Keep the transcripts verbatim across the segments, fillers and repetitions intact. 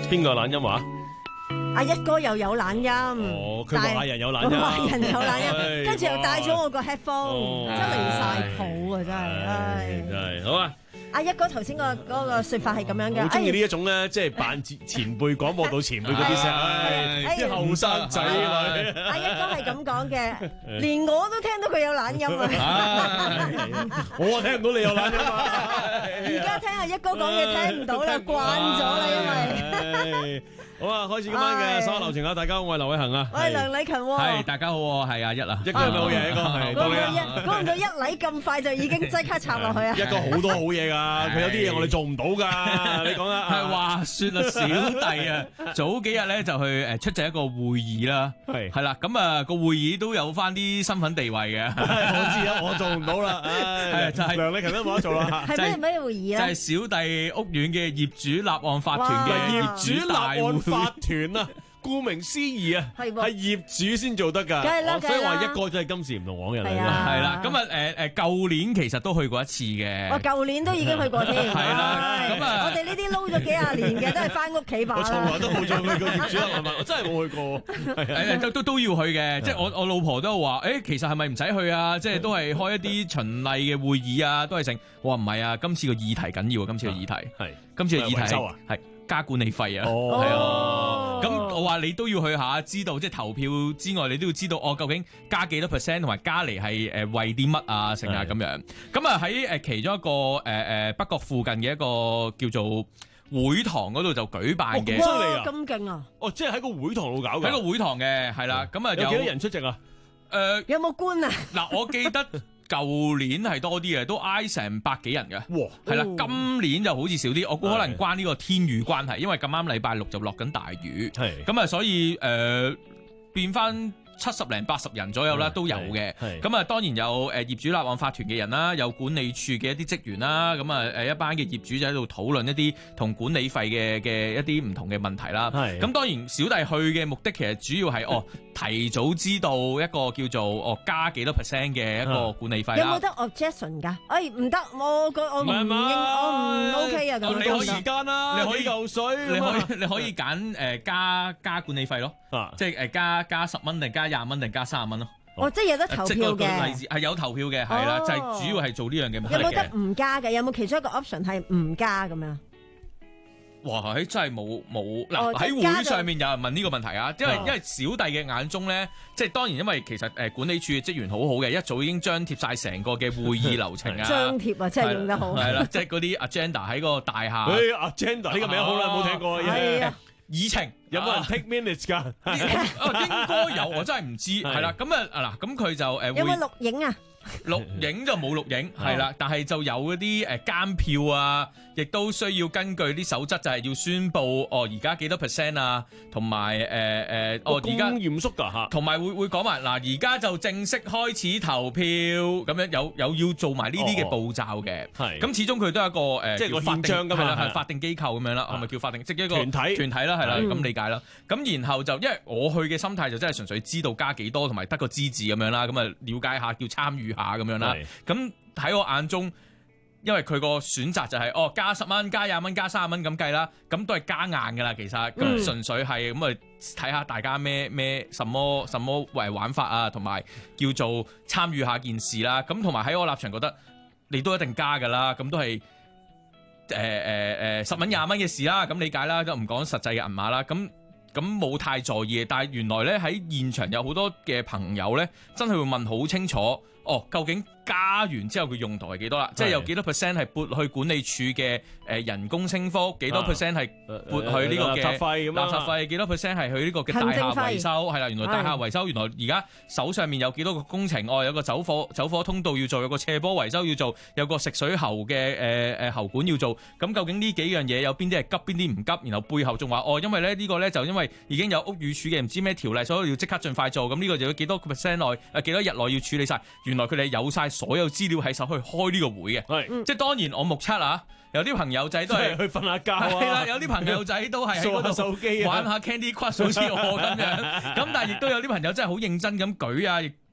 邊個懶音話？ 阿一哥又有懶音， 哦，佢話人有懶音， 話人有懶音，跟住又帶咗我個 headphone，真係離晒譜啊！真係，唉， 真係好啊！ 阿一哥頭先個嗰個説法係咁樣嘅， 好中意呢一種咧，即係扮前前輩廣播到前輩嗰啲聲，啲後生仔女。 阿一哥係咁講嘅，連我都聽到佢有懶音啊！ 我啊聽唔到你有懶音啊！ 而家聽阿一哥講嘢聽唔到啦，慣咗啦，因為。 好啊，開始今晚嘅手下留情啊！大家好，我係劉偉恒啊， 我係梁禮勤喎。 係大家好，我係阿一啊。 一個有咩好嘢？一個係估唔到一，估唔到一禮咁快就已經即刻插落去啊！ 一個好多好嘢㗎，佢有啲嘢我哋做唔到㗎。你講啦。 係話説啊，小弟啊，早幾日咧就去誒出席一個會議啦。係係啦，咁啊個會議都有翻啲身份地位嘅。 我知啊，我做唔到啦。係就係梁禮勤都冇得做啦。 係咩咩會議啊？ 就係小弟屋苑嘅業主立案法團嘅業主大會。 法團啊，顧名思義啊，係業主先做得噶，所以話一個真係今時唔同往日嚟啦。 係啦，咁啊誒誒，舊年其實都去過一次嘅。 我舊年都已經去過添。係啦，咁啊， 我哋呢啲撈咗幾廿年嘅，都係翻屋企把啦。 我從來都冇做過業主立案法，我真係冇去過。 係都都都要去嘅，即係我我老婆都話，誒，其實係咪唔使去啊？即係都係開一啲循例嘅會議啊，都係成。我話唔係啊，今次個議題緊要啊，今次個議題係今次個議題係加管理費啊，係啊，咁我話你都要去下，知道即係投票之外，你都要知道哦，究竟加幾多 percent 同埋加嚟係誒為啲乜啊，成啊咁樣。咁啊喺誒其中一個誒誒北角附近嘅一個叫做會堂嗰度就舉辦嘅。 哇，咁勁啊！ 哦，即係喺個會堂度搞嘅。 喺個會堂嘅係啦，咁啊有幾多人出席啊？ 誒，有冇官啊？ 嗱，我記得。舊年係多啲嘅，都挨成百幾人嘅。哇！係啦，今年就好似少啲。我估可能關呢個天雨關係，因為咁啱禮拜六就落緊大雨。係咁啊，所以誒、呃、變翻七十零八十人左右啦，都有嘅。咁啊，當然有誒業主立案法團嘅人啦，有管理處嘅一啲職員啦。咁啊誒一班嘅業主就喺度討論一啲同管理費嘅嘅一啲唔同嘅問題啦。咁當然小弟去嘅目的其實主要係哦。提早知道一個叫做哦加幾多 percent 嘅一個管理費啦。 有冇得 objection 㗎？哎唔得，我個我唔應，我唔 OK 啊咁。 你可以時間啦，你可以嚿水， 你可以你可以揀誒加加管理費咯，即係誒加加十蚊定加廿蚊定加三十蚊咯。 哦，即係有得投票嘅。 例子係有投票嘅，係啦，就係主要係做呢樣嘅目的嘅。 有冇得唔加嘅？有冇其中一個 option 係唔加咁樣？ 哇！喺真係冇冇嗱喺會上面有人問呢個問題啊，因為因為小弟嘅眼中咧，即係當然因為其實誒管理處嘅職員好好嘅，一早已經張貼晒成個嘅會議流程啊。 張貼啊，真係用得好。係啦，即係嗰啲 agenda 喺個大廈。 誒 agenda 呢個名好耐冇聽過。 係啊， 議程有冇人 take minutes 㗎？ 應該有，我真係唔知。係啦，咁啊嗱，咁佢就誒有冇錄影啊？ 錄影就冇錄影，係啦，但係就有嗰啲誒監票啊，亦都需要根據啲守則，就係要宣佈哦，而家幾多 percent 啊，同埋誒誒，哦而家嚴肅㗎嚇， 同埋會會講埋嗱，而家就正式開始投票，咁樣有有要做埋呢啲嘅步驟嘅，係咁始終佢都係一個誒， 即係個憲章㗎嘛， 係法定機構咁樣啦，係咪叫法定？即係一個團體團體啦，係啦，咁理解啦。咁然後就因為我去嘅心態就真係純粹知道加幾多，同埋得個知字咁樣啦，咁啊了解下叫參與下咁樣啦。咁喺我眼中，因為佢個選擇就係、是、哦加十蚊、加廿蚊、加三十蚊咁計啦，咁都係加硬噶啦。其實咁純、嗯、粹係咁啊，睇下大家咩咩什麼什麼為玩法啊，同埋叫做參與下件事啦。咁同埋喺我立場覺得，你都一定加噶啦。咁都係誒誒誒十蚊廿蚊嘅事啦。咁理解啦，都唔講實際嘅銀碼啦。咁咁冇太在意，但係原來咧喺現場有好多嘅朋友咧，真係會問好清楚。哦，究竟加完之後佢用途係幾多啦？即係有幾多 percent 係撥去管理處嘅誒人工升幅，幾多 percent 係撥去呢個嘅垃圾費？垃圾費幾多 percent 係去呢個嘅大廈維修？係啦，原來大廈維修，原來而家手上面有幾多個工程？哦，有個走火走火通道要做，有個斜坡維修要做，有個食水喉嘅誒誒喉管要做。咁究竟呢幾樣嘢有邊啲係急，邊啲唔急？然後背後仲話哦，因為咧呢個咧就因為已經有屋宇署嘅唔知咩條例，所以要即刻盡快做。咁呢個就要幾多 percent 內誒幾多日內要處理晒。原來佢哋有晒所有資料喺手去開呢個會嘅，係、嗯、即係當然我目測啊，有啲朋友仔都係去瞓下覺啊， 係啦，有啲朋友仔都係喺嗰度手機玩下 Candy Crush 好似我咁樣，咁但係亦都有啲朋友真係好認真咁舉啊，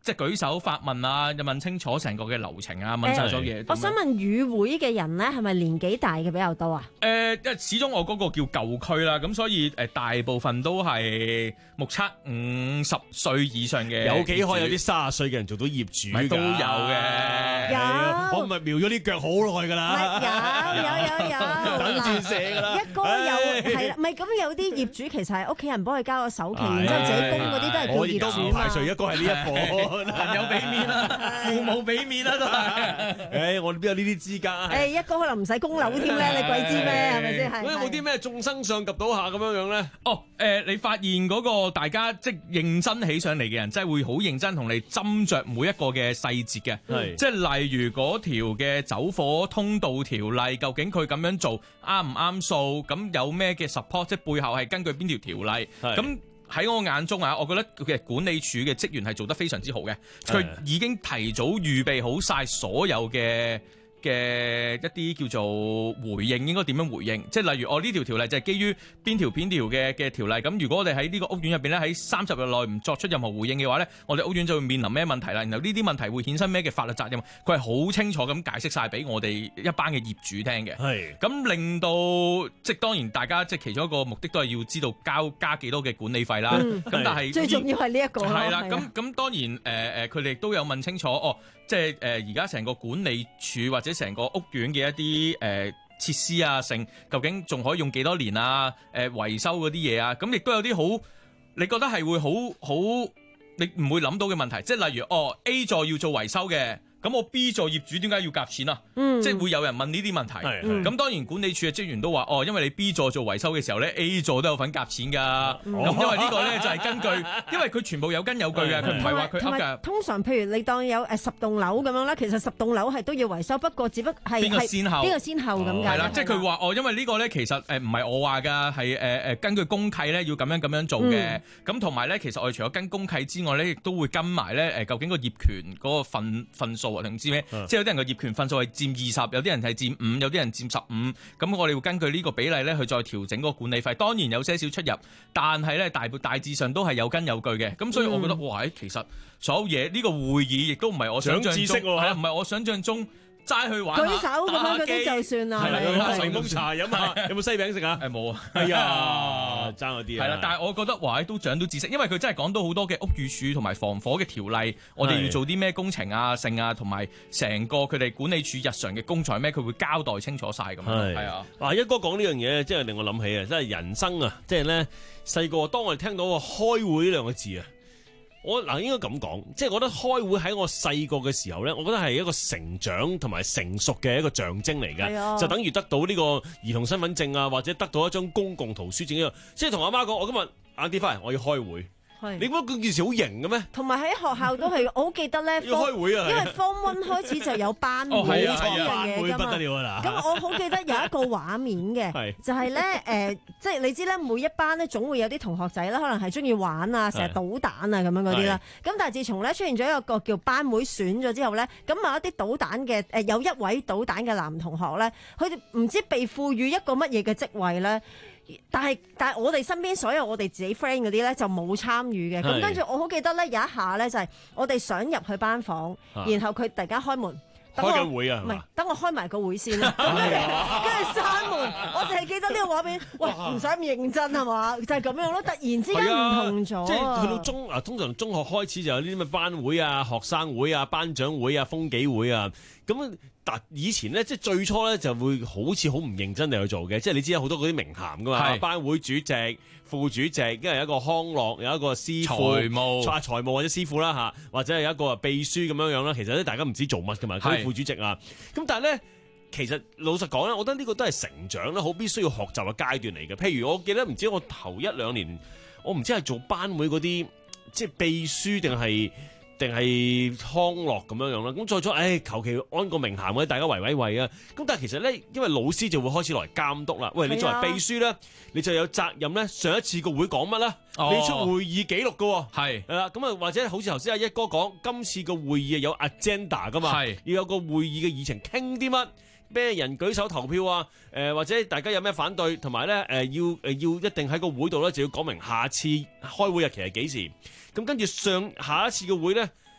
即係舉手發問啊，又問清楚成個嘅流程啊，問晒所有嘢。 我想問與會嘅人咧，係咪年紀大嘅比較多啊？ 誒、呃，因為始終我嗰個叫舊區啦，咁所以誒大部分都係目測五十歲以上嘅。 有幾可有啲卅歲嘅人做到業主㗎？ 都有嘅。 有。 我咪瞄咗啲腳好耐㗎啦。 有有有有。 等住寫㗎啦。 一哥有係啦，唔係咁有啲業主其實係屋企人幫佢交個首期，然之後自己供嗰啲都係叫業主。 我亦都唔排除一個係呢一個。 朋友俾面啦，父母俾面啦都係。 誒，我哋邊有呢啲資格？ 誒，一哥可能唔使供樓添咧，你鬼知咩？係咪先？係。 咁有冇啲咩眾生相及到下咁樣樣咧？ 哦，誒，你發現嗰個大家即係認真起上嚟嘅人，即係會好認真同你斟酌每一個嘅細節嘅。係。即係例如嗰條嘅走火通道條例，究竟佢咁樣做啱唔啱數？咁有咩嘅 support？即係背後係根據邊條條例？咁。喺我眼中啊，我覺得嘅管理處嘅職員係做得非常之好嘅，佢已經提早預備好晒所有嘅嘅一啲叫做回應，應該點樣回應？即係例如我呢條條例就係基於邊條邊條嘅嘅條例，咁如果我哋喺呢個屋苑入邊咧，喺三十日內唔作出任何回應嘅話咧，我哋屋苑就會面臨咩問題啦。然後呢啲問題會衍生咩嘅法律責任？佢係好清楚咁解釋晒俾我哋一班嘅業主聽嘅。係咁令到即係當然大家即係其中一個目的都係要知道交加幾多嘅管理費啦。咁、嗯、但係最重要係呢一個係啦。咁咁當然誒誒，佢、呃、哋都有問清楚哦。即係誒而家成個管理處或者成個屋苑嘅一啲誒、呃、設施啊，成究竟仲可以用幾多年啊？誒、呃、維修嗰啲嘢啊，咁亦都有啲好，你覺得係會好好，你唔會諗到嘅問題，即係例如哦 A 座要做維修嘅。咁我 B 座業主點解要夾錢啊？嗯、即係會有人問呢啲問題。咁、嗯、當然管理處嘅職員都話：哦，因為你 B 座做維修嘅時候咧 ，A 座都有份夾錢㗎。咁、嗯、因為呢個咧就係根據，因為佢全部有根有據嘅，佢唔係話佢噏㗎。 通常譬如你當有誒十棟樓咁樣啦，其實十棟樓係都要維修，不過只不過係邊個先後？ 邊個先後咁解？係啦， 即係佢話：哦，因為呢個咧其實誒唔係我話㗎，係誒誒根據公契咧要咁樣咁樣做嘅。咁同埋咧，其實我哋除咗跟公契之外咧，亦都會跟埋咧誒究竟個業權嗰個份份數啊定唔知咩？嗯即係有啲人嘅業權份數係佔二十，有啲人係佔五，有啲人佔十五。咁我哋會根據呢個比例咧去再調整嗰個管理費。當然有些少出入，但係咧大大致上都係有根有據嘅。咁所以我覺得、嗯、哇，其實所有嘢呢、呢個會議亦都唔係我想象中，係啊，唔係我想象中。齋去玩，舉手咁樣嗰啲就算啦。係啦， 檸檬茶飲下，有冇西餅食啊？ 誒冇啊。 係啊，爭嗰啲啊。 係啦，但係我覺得哇，都長到知識，因為佢真係講到好多嘅屋宇署同埋防火嘅條例，我哋要做啲咩工程啊、剩啊，同埋成個佢哋管理處日常嘅工作係咩，佢會交代清楚晒咁樣。係啊。 嗱，一哥講呢樣嘢，真係令我諗起啊，真係人生啊，即係咧細個，當我哋聽到個開會呢兩個字啊。我嗱應該咁講，即係我覺得開會喺我細個嘅時候咧，我覺得係一個成長同埋成熟嘅一個象徵嚟嘅，啊、就等於得到呢個兒童身份證啊，或者得到一張公共圖書證一樣。即係同阿媽講，我今日晏啲翻嚟，我要開會。你覺得嗰件事好型嘅咩？同埋喺學校都係，我好記得咧。要開會啊！因為 Form One 開始就有班會呢樣嘢㗎嘛。咁我好記得有一個畫面嘅，就係咧誒，即係你知咧，每一班咧總會有啲同學仔咧，可能係中意玩啊，成日搗蛋啊咁樣嗰啲啦。咁但係自從咧出現咗一個叫班會選咗之後咧，咁某一啲搗蛋嘅誒有一位搗蛋嘅男同學咧，佢哋唔知被賦予一個乜嘢嘅職位咧。但係但係我哋身邊所有我哋自己 friend 嗰啲咧就冇參與嘅，咁跟住我好記得咧有一下咧就係我哋想入去班房，然後佢突然間開門，開緊會啊，唔係等我開埋個會先啦，跟住閂門，我淨係記得呢個畫面，喂唔使咁認真係嘛，就係咁樣咯，突然之間唔同咗，即係去到中啊，通常中學開始就有呢啲咩班會啊、學生會啊、班長會啊、風紀會啊，咁。但以前咧，即係最初咧就會好似好唔認真地去做嘅，即係你知有好多嗰啲名銜噶嘛，班會主席、副主席，跟住有一個康樂，有一個師傅、財務、財財務或者師傅啦嚇，或者係有一個秘書咁樣樣啦。其實咧，大家唔知做乜噶嘛，佢副主席啊。咁但係咧，其實老實講咧，我覺得呢個都係成長咧，好必須要學習嘅階段嚟嘅。譬如我記得唔知我頭一兩年，我唔知係做班會嗰啲，即係秘書定係。定係康樂咁樣樣啦，咁再咗，誒求其安個名銜或者大家圍圍圍啊，咁但係其實咧，因為老師就會開始來監督啦。喂，你作為秘書咧，你就有責任咧，上一次個會講乜啦？哦、你出會議記錄噶喎，係係啦，咁啊或者好似頭先阿一哥講，今次個會議有 agenda 噶嘛，係要有個會議嘅議程，傾啲乜？咩人舉手投票啊？誒、呃、或者大家有咩反對，同埋咧誒要誒要一定喺個會度咧就要講明下次開會日期係幾時。咁跟住上下一次嘅會咧，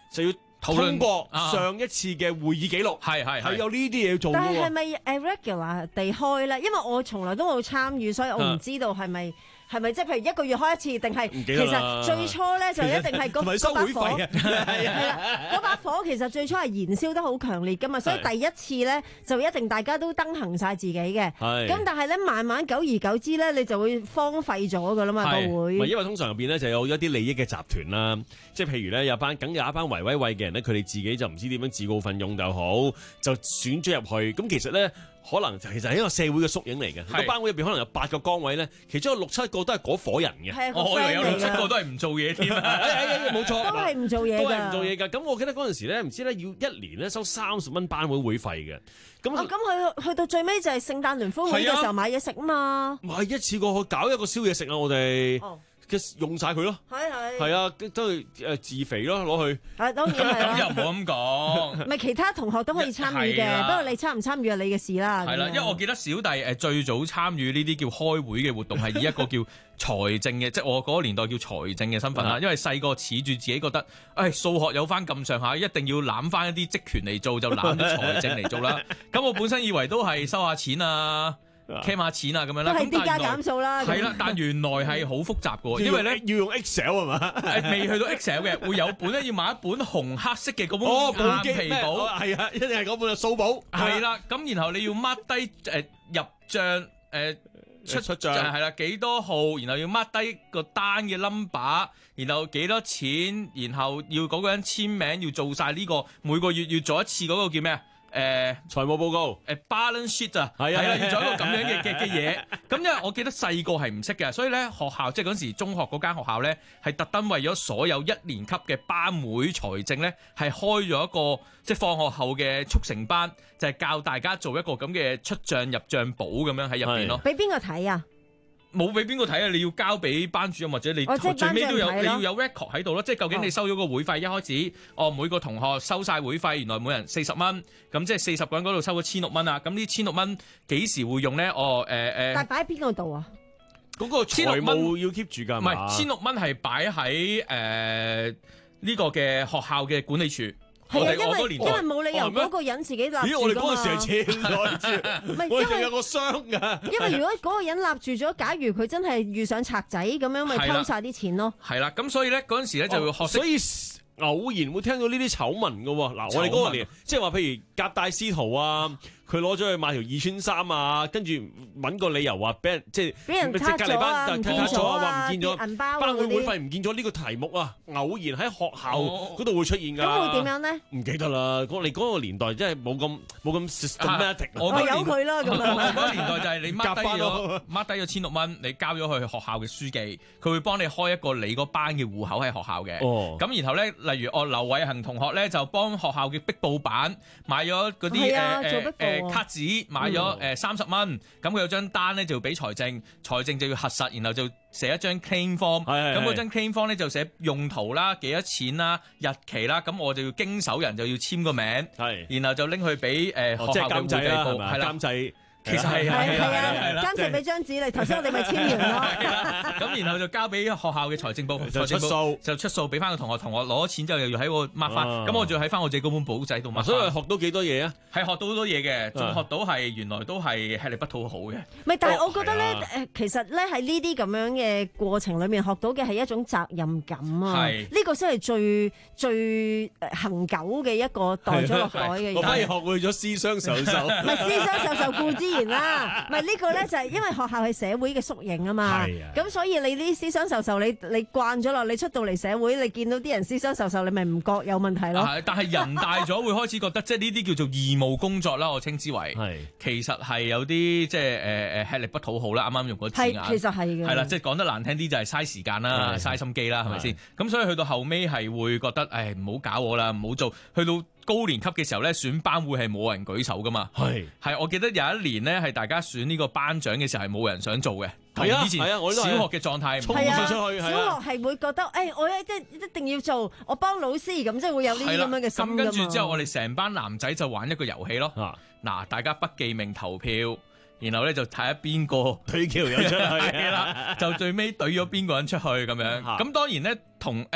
就要通過上一次嘅會議記錄， 係係係有呢啲嘢要做嘅喎。 但係係咪誒 regular 地開咧？因為我從來都冇參與，所以我唔知道係咪。係咪即係譬如一個月開一次，定係其實最初咧就一定係嗰嗰把火係啦，嗰把火其實最初係燃燒得好強烈噶嘛，所以第一次咧就一定大家都登行晒自己嘅。咁但係咧慢慢久而久之咧，你就會荒廢咗噶啦嘛個會。 因為通常入邊咧就有一啲利益嘅集團啦，即係譬如咧有班梗有一班維威位嘅人咧，佢哋自己就唔知點樣自告奮勇就好，就選咗入去。咁其實咧。可能其實係一個社會嘅縮影嚟嘅，個班會入邊可能有八個崗位咧，其中有六七個都係嗰伙人嘅。 我以為有六七個都係唔做嘢添啊！ 冇錯， 都係唔做嘢， 都係唔做嘢㗎。咁我記得嗰陣時咧，唔知咧要一年咧收三十蚊班會會費嘅。咁咁佢去到最尾就係聖誕聯歡會嘅時候買嘢食啊嘛。 買一次過去搞一個宵夜食啊！我哋。用晒佢咯， 係係係啊，都係誒自肥咯，攞去。 啊，當然係啦。 咁又唔好咁講。 唔係其他同學都可以參與嘅，不過你參唔參與係你嘅事啦。 係啦，因為我記得小弟誒最早參與呢啲叫開會嘅活動係以一個叫財政嘅，即係我嗰個年代叫財政嘅身份啦。因為細個恃住自己覺得，誒數學有翻咁上下，一定要攬翻一啲職權嚟做，就攬啲財政嚟做啦。咁我本身以為都係收下錢啊。傾下錢啊咁樣啦， 都係啲加減數啦。 係啦，但原來係好複雜嘅，因為咧要用 Excel 係嘛？ 未去到 Excel 嘅，會有本咧要買一本紅黑色嘅嗰本硬皮簿， 係啊，一定係嗰本數簿。 係啦，咁然後你要 mark 低誒入帳誒出出帳係啦幾多號，然後要 mark 低個單嘅 number，然後幾多錢，然後要嗰個人簽名，要做晒呢個每個月要做一次嗰個叫咩啊？誒財務報告， 誒 balance sheet 啊， 係啊， 係啦，要做一個咁樣嘅嘅嘅嘢。咁因為我記得細個係唔識嘅，所以咧學校即係嗰陣時中學嗰間學校咧係特登為咗所有一年級嘅班會財政咧係開咗一個即係放學後嘅速成班，就係教大家做一個咁嘅出帳入帳簿咁樣喺入邊咯。 俾邊個睇啊？ 冇俾邊個睇啊！你要交俾班主任或者你最尾都有你要有 record 喺度咯。即係究竟你收咗個會費，一開始哦每個同學收晒會費，原來每人四十蚊，咁即係四十個人嗰度收咗千六蚊啊！咁呢千六蚊幾時會用咧？哦誒誒，呃、 但係擺喺邊個度啊？ 嗰個財務要 keep 住㗎， 唔係千六蚊係擺喺誒呢個嘅學校嘅管理處。 係啊，因為因為冇理由嗰個人自己立住㗎嘛。 咦，我哋嗰陣時係借來住， 唔係我哋仲有個箱㗎。 因為如果嗰個人立住咗，假如佢真係遇上賊仔咁樣，咪偷晒啲錢咯。 係啦，咁所以咧嗰陣時咧就要學識。 所以偶然會聽到呢啲醜聞㗎喎。嗱，我哋嗰個年，即係話譬如夾帶私逃啊。佢攞咗去買條二穿衫啊，跟住揾個理由話俾人即係俾人撻咗啊，唔見咗啊，銀包班會會費唔見咗呢個題目啊，偶然喺學校嗰度會出現㗎。 咁會點樣咧？ 唔記得啦，我哋嗰個年代真係冇咁冇咁 systematic。 我由佢啦咁樣。 我嗰個年代就係你 mark 低咗 mark 低咗千六蚊，你交咗去學校嘅書記，佢會幫你開一個你嗰班嘅戶口喺學校嘅。哦。咁然後咧，例如我劉偉恒同學咧就幫學校嘅壁報版買咗嗰啲誒誒。卡紙買咗誒三十蚊，咁佢有張單咧就要俾財政，財政就要核實，然後就寫一張 claim form，咁嗰張 claim form 咧就寫用途啦、幾多錢啦、日期啦，咁我就要經手人就要簽個名，然後就拎去俾誒學校嘅會計部，係啦，監製。其實係係係監製俾張紙你，頭先我哋咪簽完咯。 咁然後就交俾學校嘅財政部， 就出數就出數俾翻個同學，同學攞咗錢之後又要喺我 mark 翻，咁我就喺翻我自己嗰本簿仔度 mark。 所以學到幾多嘢啊？ 係學到好多嘢嘅，仲學到係原來都係吃力不討好嘅。 唔係，但係我覺得咧誒，其實咧喺呢啲咁樣嘅過程裏面學到嘅係一種責任感啊。係呢個先係最最恆久嘅一個代咗落海嘅嘢。 我反而學會咗思想受受。 唔係思想受受固之啦，唔係呢個咧就係因為學校係社會嘅縮影啊嘛，咁所以你啲思想受受你你慣咗落，你出到嚟社會，你見到啲人思想受受，你咪唔覺有問題咯。 但係人大咗會開始覺得，即係呢啲叫做義務工作啦，我稱之為， 係其實係有啲即係誒誒吃力不討好啦。啱啱用嗰字眼， 係其實係嘅， 係啦，即係講得難聽啲就係嘥時間啦，嘥心機啦，係咪先？咁所以去到後尾係會覺得，誒唔好搞我啦，唔好做，去到高年級嘅時候咧，選班會係冇人舉手噶嘛。係係，我記得有一年咧，係大家選呢個班長嘅時候係冇人想做嘅。同以前小學嘅狀態唔同。 係啊，小學係會覺得，誒，我一即一定要做，我幫老師咁，即係會有呢啲咁樣嘅心㗎嘛。咁跟住之後，我哋成班男仔就玩一個遊戲咯。嗱，大家不記名投票，然後咧就睇下邊個推條友出去啦，就最尾懟咗邊個人出去咁樣。咁當然咧，同誒。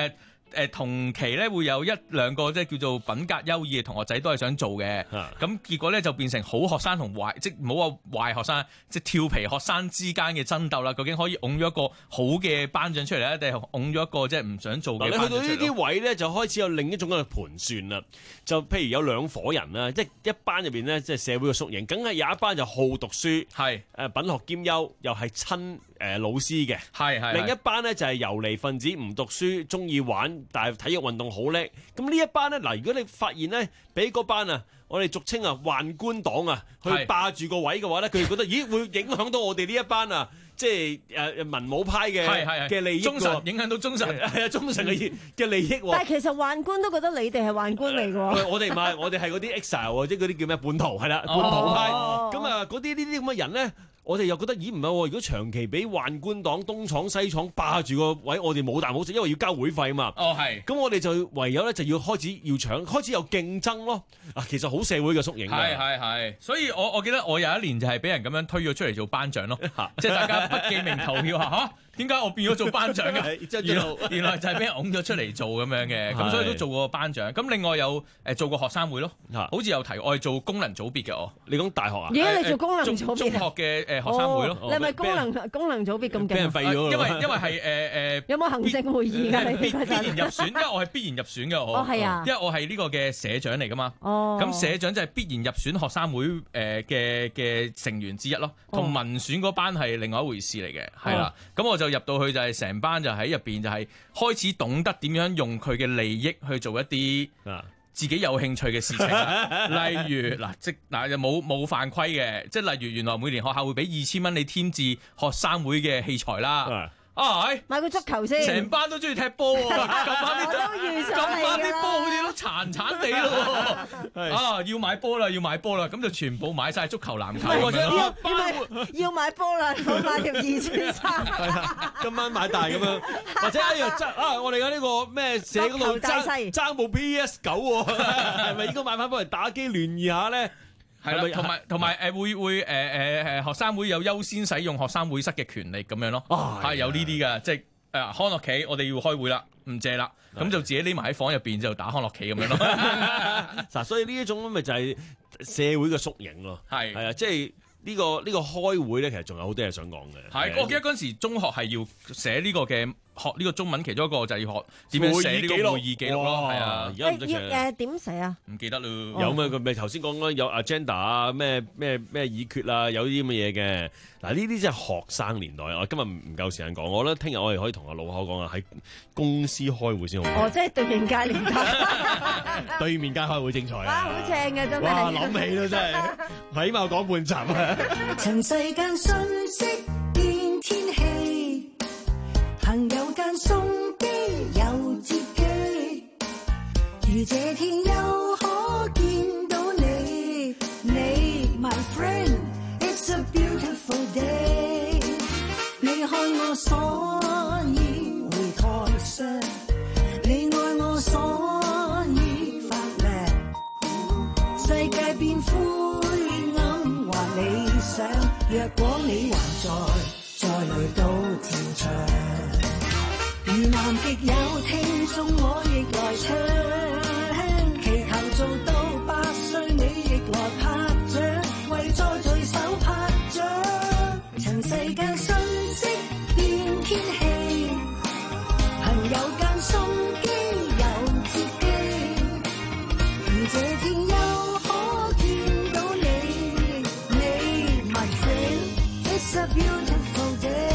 誒同期咧會有一兩個即係叫做品格優異嘅同學仔都係想做嘅，咁、啊、結果咧就變成好學生同壞，即係唔好話壞學生，即係調皮學生之間嘅爭鬥啦。究竟可以擁咗一個好嘅班長出嚟咧，定係擁咗一個即係唔想做嘅班長出嚟？你去到呢啲位咧，就開始有另一種嘅盤算啦。就譬如有兩夥人啦，即係一班入邊咧，即係社會嘅縮影，梗係有一班就好讀書，係誒品學兼優，又係親誒老師嘅，係係。另一班咧就係游離分子，唔讀書，中意玩，但係體育運動好叻。咁呢一班咧，嗱，如果你發現咧，俾嗰班啊，我哋俗稱啊宦官黨啊，去霸住個位嘅話咧，佢哋覺得，咦，會影響到我哋呢一班啊，即係誒文武派嘅嘅利益，忠臣影響到忠臣，係啊，忠臣嘅嘅利益。 但係其實宦官都覺得你哋係宦官嚟嘅喎。 我哋唔係，我哋係嗰啲 exile 即係嗰啲叫咩叛徒，係啦，叛徒派。咁啊，嗰啲呢啲咁嘅人咧。我哋又覺得，咦，唔係喎？如果長期俾宦官黨東廠西廠霸住個位，我哋冇啖好食，因為要交會費啊嘛。哦，係。咁我哋就唯有咧就要開始要搶，開始有競爭咯。啊，其實好社會嘅縮影。係係係。所以我我記得我有一年就係俾人咁樣推咗出嚟做班長咯，即係大家不記名投票下嚇。點解我變咗做班長嘅？原來原來就係俾人拱咗出嚟做咁樣嘅，咁所以都做過班長。咁另外有誒做過學生會咯，好似有提我係做功能組別嘅我。你講大學啊？ 而家你做功能組別？ 中學嘅誒學生會咯。 你係咪功能功能組別咁勁？ 俾人廢咗。因為因為係誒誒。 有冇行政會議㗎？ 必必然入選，因為我係必然入選嘅我。 哦，係啊。 因為我係呢個嘅社長嚟㗎嘛。 哦。 咁社長就係必然入選學生會誒嘅嘅成員之一咯，同民選嗰班係另外一回事嚟嘅，係啦。咁我就入到去就係成。成班就喺入邊就係開始懂得點樣用佢嘅利益去做一啲自己有興趣嘅事情，例如嗱即嗱又冇冇犯規嘅，即係例如原來每年學校會俾二千蚊你添置學生會嘅器材啦。啊！ 買個足球先， 成班都中意踢波喎。咁晚啲咁晚啲波好似都殘殘地咯。啊！要買波啦，要買波啦，咁就全部買晒足球、籃球咁樣咯。 要買波啦，我買條二千衫。 今晚買大咁樣，或者哎呀爭啊！我哋嘅呢個咩社嗰度爭爭部 P S 九喎，係咪應該買翻幫人打機聯誼下咧？係啦，同埋同埋誒會會誒誒誒學生會有優先使用學生會室嘅權利咁樣咯，係有呢啲㗎，即係誒康樂棋，我哋要開會啦，唔借啦，咁就自己匿埋喺房入邊就打康樂棋咁樣咯。嗱，所以呢一種咪就係社會嘅縮影咯，係係啊，即係呢個呢個開會咧，其實仲有好多嘢想講嘅。係，我記得嗰陣時中學係要寫呢個嘅。學呢個中文其中一個就係要學點樣寫呢個會議記錄咯，係啊，而家唔得嘅。 誒點寫啊？ 唔記得咯。有咩？佢咪頭先講啦，有 agenda 啊，咩咩咩議決啊，有啲咁嘅嘢嘅。嗱，呢啲真係學生年代。我今日唔夠時間講，我覺得聽日我哋可以同阿老口講啊，喺公司開會先好。 哦，即係對面街年代。 對面街開會精彩啊！ 哇，好正嘅真係。 哇，諗起都真係，起碼講半集啊！ 塵世間瞬息變天氣。朋友間送機有接機，如這天又可見到你，你 my friend it's a beautiful day。你看我所以會台上，你愛我所以發亮，世界變灰暗或理想，若果你還在，再來到天長。如南極有聽眾，我亦來唱，祈求做到百歲，你亦來拍掌，為在對手拍掌。塵世間瞬息變天氣，朋友間送機有接機，如這天又可見到你，你 my friend it's a beautiful day。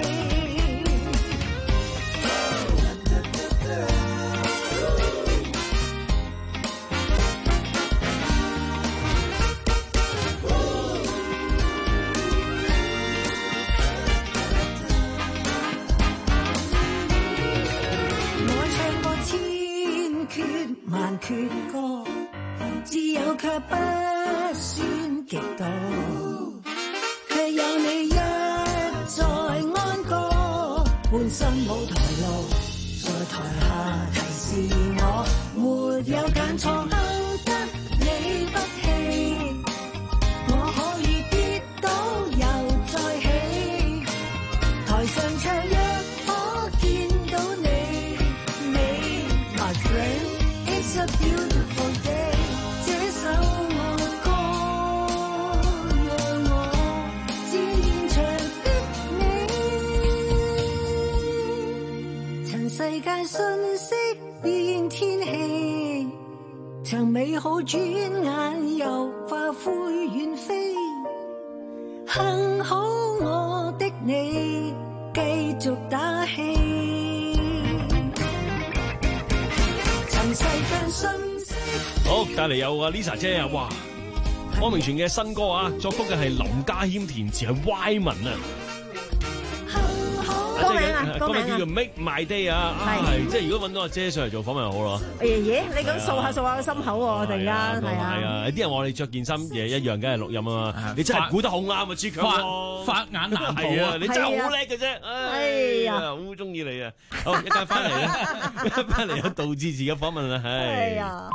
萬闕歌，自有卻不算極度，卻有你一再安歌，半生舞台路，在台下提示我，沒有揀錯，幸得你不棄，我可以跌倒又再起，台上唱若可見到你，你美好轉眼又化灰遠飛。幸好我的你繼續打氣，塵世間信息。 好，帶嚟有啊 Lisa 姐啊，哇！汪明荃嘅新歌啊，作曲嘅係林家謙，填詞係 Y 文啊。 歌名啊，歌名叫做 Make My Day 啊，係即係如果揾到阿姐上嚟做訪問就好咯。 爺爺，你咁掃下掃下個心口喎，突然間係啊， 係啊，有啲人話我哋着件衫嘢一樣，梗係錄音啊嘛。你真係估得好啱啊，朱強， 發眼難逃啊！你真係好叻嘅啫，哎呀，好中意你啊！好，一陣翻嚟咧，一陣翻嚟有杜自持嘅訪問啦，係啊。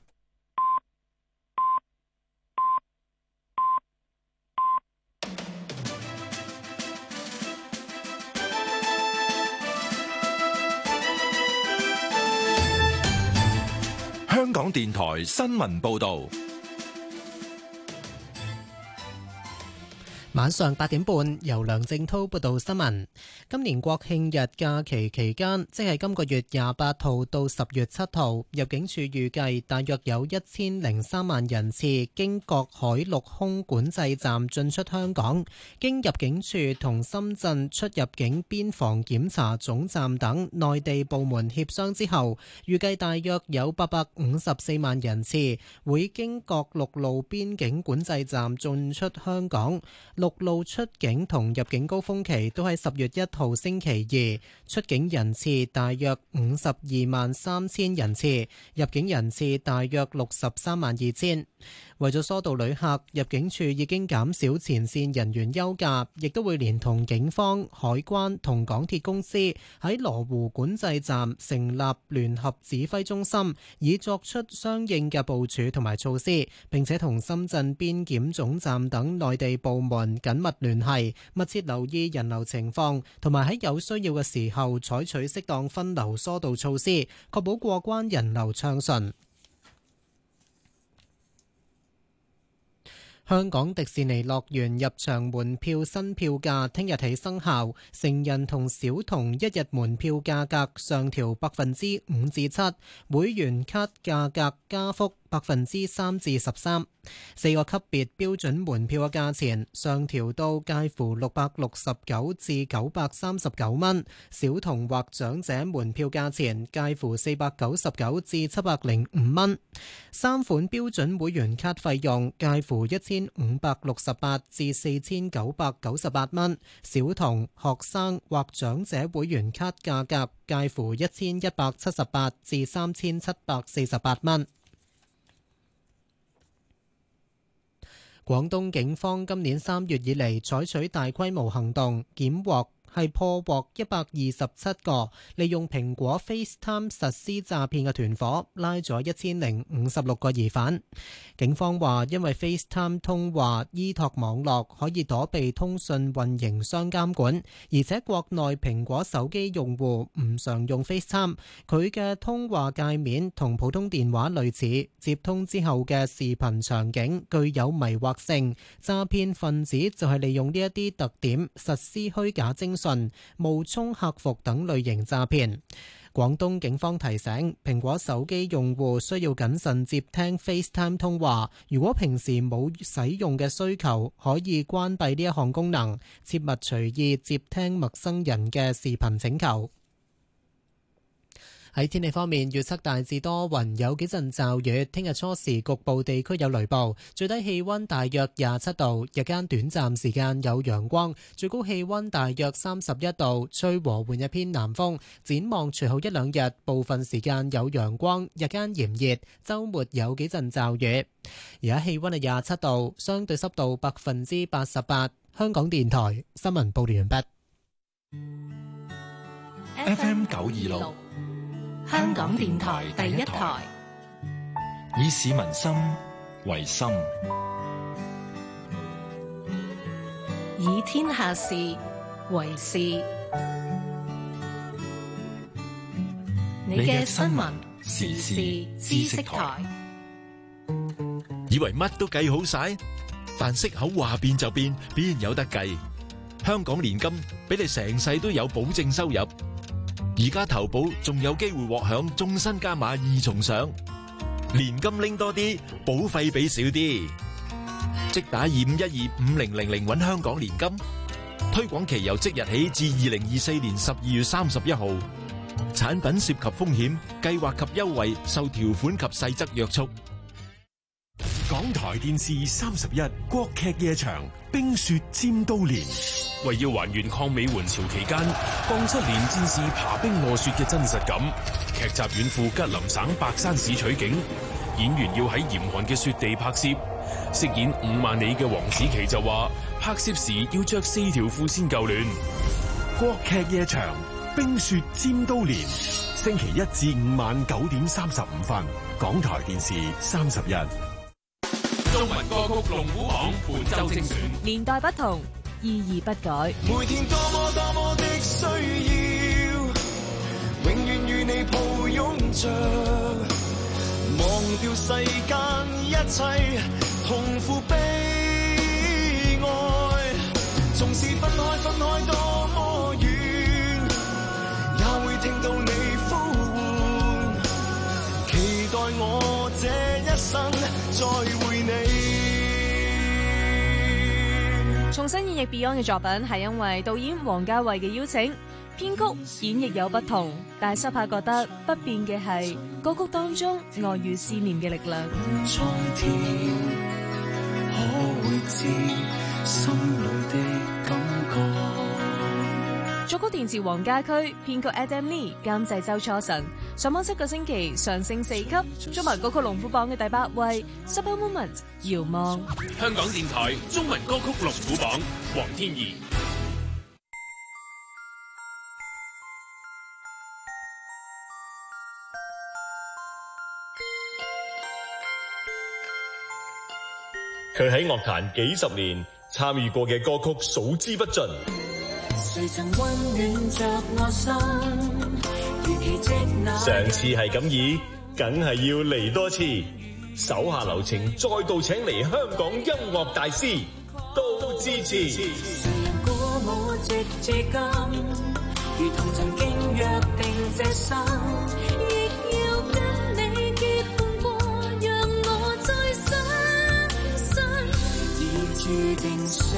香港電台新聞報道， 晚上八點半由梁正濤報道新聞。今年國慶日假期期間，即係今個月廿八號到十月七號，入境處預計大約有一千零三萬人次經各海陸空管制站進出香港，經入境處同深圳出入境邊防檢查總站等內地部門協商之後，預計大約有八百五十四萬人次會經各陸路邊境管制站進出香港。陸路出境同入境高峰期都喺十月一號星期二，出境人次大約五十二萬三千人次，入境人次大約六十三萬二千。為咗疏導旅客，入境處已經減少前線人員休假，亦都會連同警方、海關同港鐵公司喺羅湖管制站成立聯合指揮中心，以作出相應嘅部署同埋措施，並且同深圳邊檢總站等內地部門緊密聯繫，密切留意人流情況，同埋喺有需要嘅時候採取適當分流疏導措施，確保過關人流暢順。香港迪士尼樂園入場門票新票價聽日起生效，成人同小童一日門票價格上調百分之五至七，會員卡價格加幅百分之三至十三。四個級別標準門票嘅價錢上調到介乎六百六十九至九百三十九蚊，小童或長者門票價錢介乎四百九十九至七百零五蚊。三款標準會員卡費用介乎一千五百六十八至四千九百九十八蚊，小童、學生或長者會員卡價格介乎一千一百七十八至三千七百四十八蚊。廣東警方今年三月以嚟採取大規模行動，檢獲係破獲一百二十七個利用蘋果 FaceTime 實施詐騙嘅團伙，拉咗一千零五十六個疑犯。警方話，因為 FaceTime 通話依託網絡可以躲避通訊運營商監管，而且國內蘋果手機用戶唔常用 FaceTime， 佢嘅通話界面同普通電話類似，接通之後嘅視頻場景具有迷惑性。詐騙分子就係利用呢一啲特點實施虛假徵信、冒充客服等類型詐騙。廣東警方提醒，蘋果手機用戶需要謹慎接聽 FaceTime 通話，如果平時冇使用嘅需求，可以關閉呢一項功能，切勿隨意接聽陌生人嘅視頻請求。喺天氣方面，預測大致多雲，有幾陣驟雨。聽日初時局部地區有雷暴，最低氣溫大約廿七度，日間短暫時間有陽光，最高氣溫大約三十一度，吹和緩一偏南風。展望隨後一兩日，部分時間有陽光，日間炎熱，週末有幾陣驟雨。而家氣溫係廿七度，相對濕度百分之八十八。香港電台新聞報道完畢。 F M 九二六。 香港電台第一台， 以市民心為心， 以天下事為事。你嘅新聞時事知識台， 以為乜都計好晒，但息口話變就變，邊有得計？香港年金俾你成世都有保證收入。而家投保仲有機會獲享終身加碼二重賞， 年金拎多啲，保費俾少啲。即打二五一二五零零零揾香港年金。推廣期由即日起至二零二四年十二月三十一號。產品涉及風險，計劃及優惠受條款及細則約束。 港台電視三十一國劇夜場冰雪尖刀連，為要還原抗美援朝期間鋼七連戰士爬冰卧雪嘅真實感，劇集遠赴吉林省白山市取景，演員要喺嚴寒嘅雪地拍攝。飾演五萬里嘅黃子琪就話，拍攝時要着四條褲先夠暖。 國劇夜場冰雪尖刀連，星期一至五晚九點三十五分，港台電視三十一。 中文歌曲龍虎榜本周精選， 年代不同，意義不改。 每天多麼多麼的需要，永遠與你抱擁着，忘掉世間一切痛苦悲哀。縱使分開分開多麼遠，也會聽到你呼喚，期待我這一生再會你。 重新演繹 Beyond 嘅作品係因為導演王家衛嘅邀請，編曲演繹有不同，但係濕下覺得不變嘅係歌曲當中愛與思念嘅力量。 蒼天可會知心裏的感覺。 作曲填詞黃家駒，編曲 Adam Lee， 監製周初晨。上榜七個星期上升四級，中文歌曲龍虎榜嘅第八位 Super Moment 遙望。 香港電台中文歌曲龍虎榜，黃天怡。 佢喺樂壇幾十年，參與過嘅歌曲數之不盡。上次係咁意，梗係要嚟多次。手下留情，再度請嚟香港音樂大師，都支持。如同曾經約定這生，亦要跟你結伴過，讓我再相信，已注定相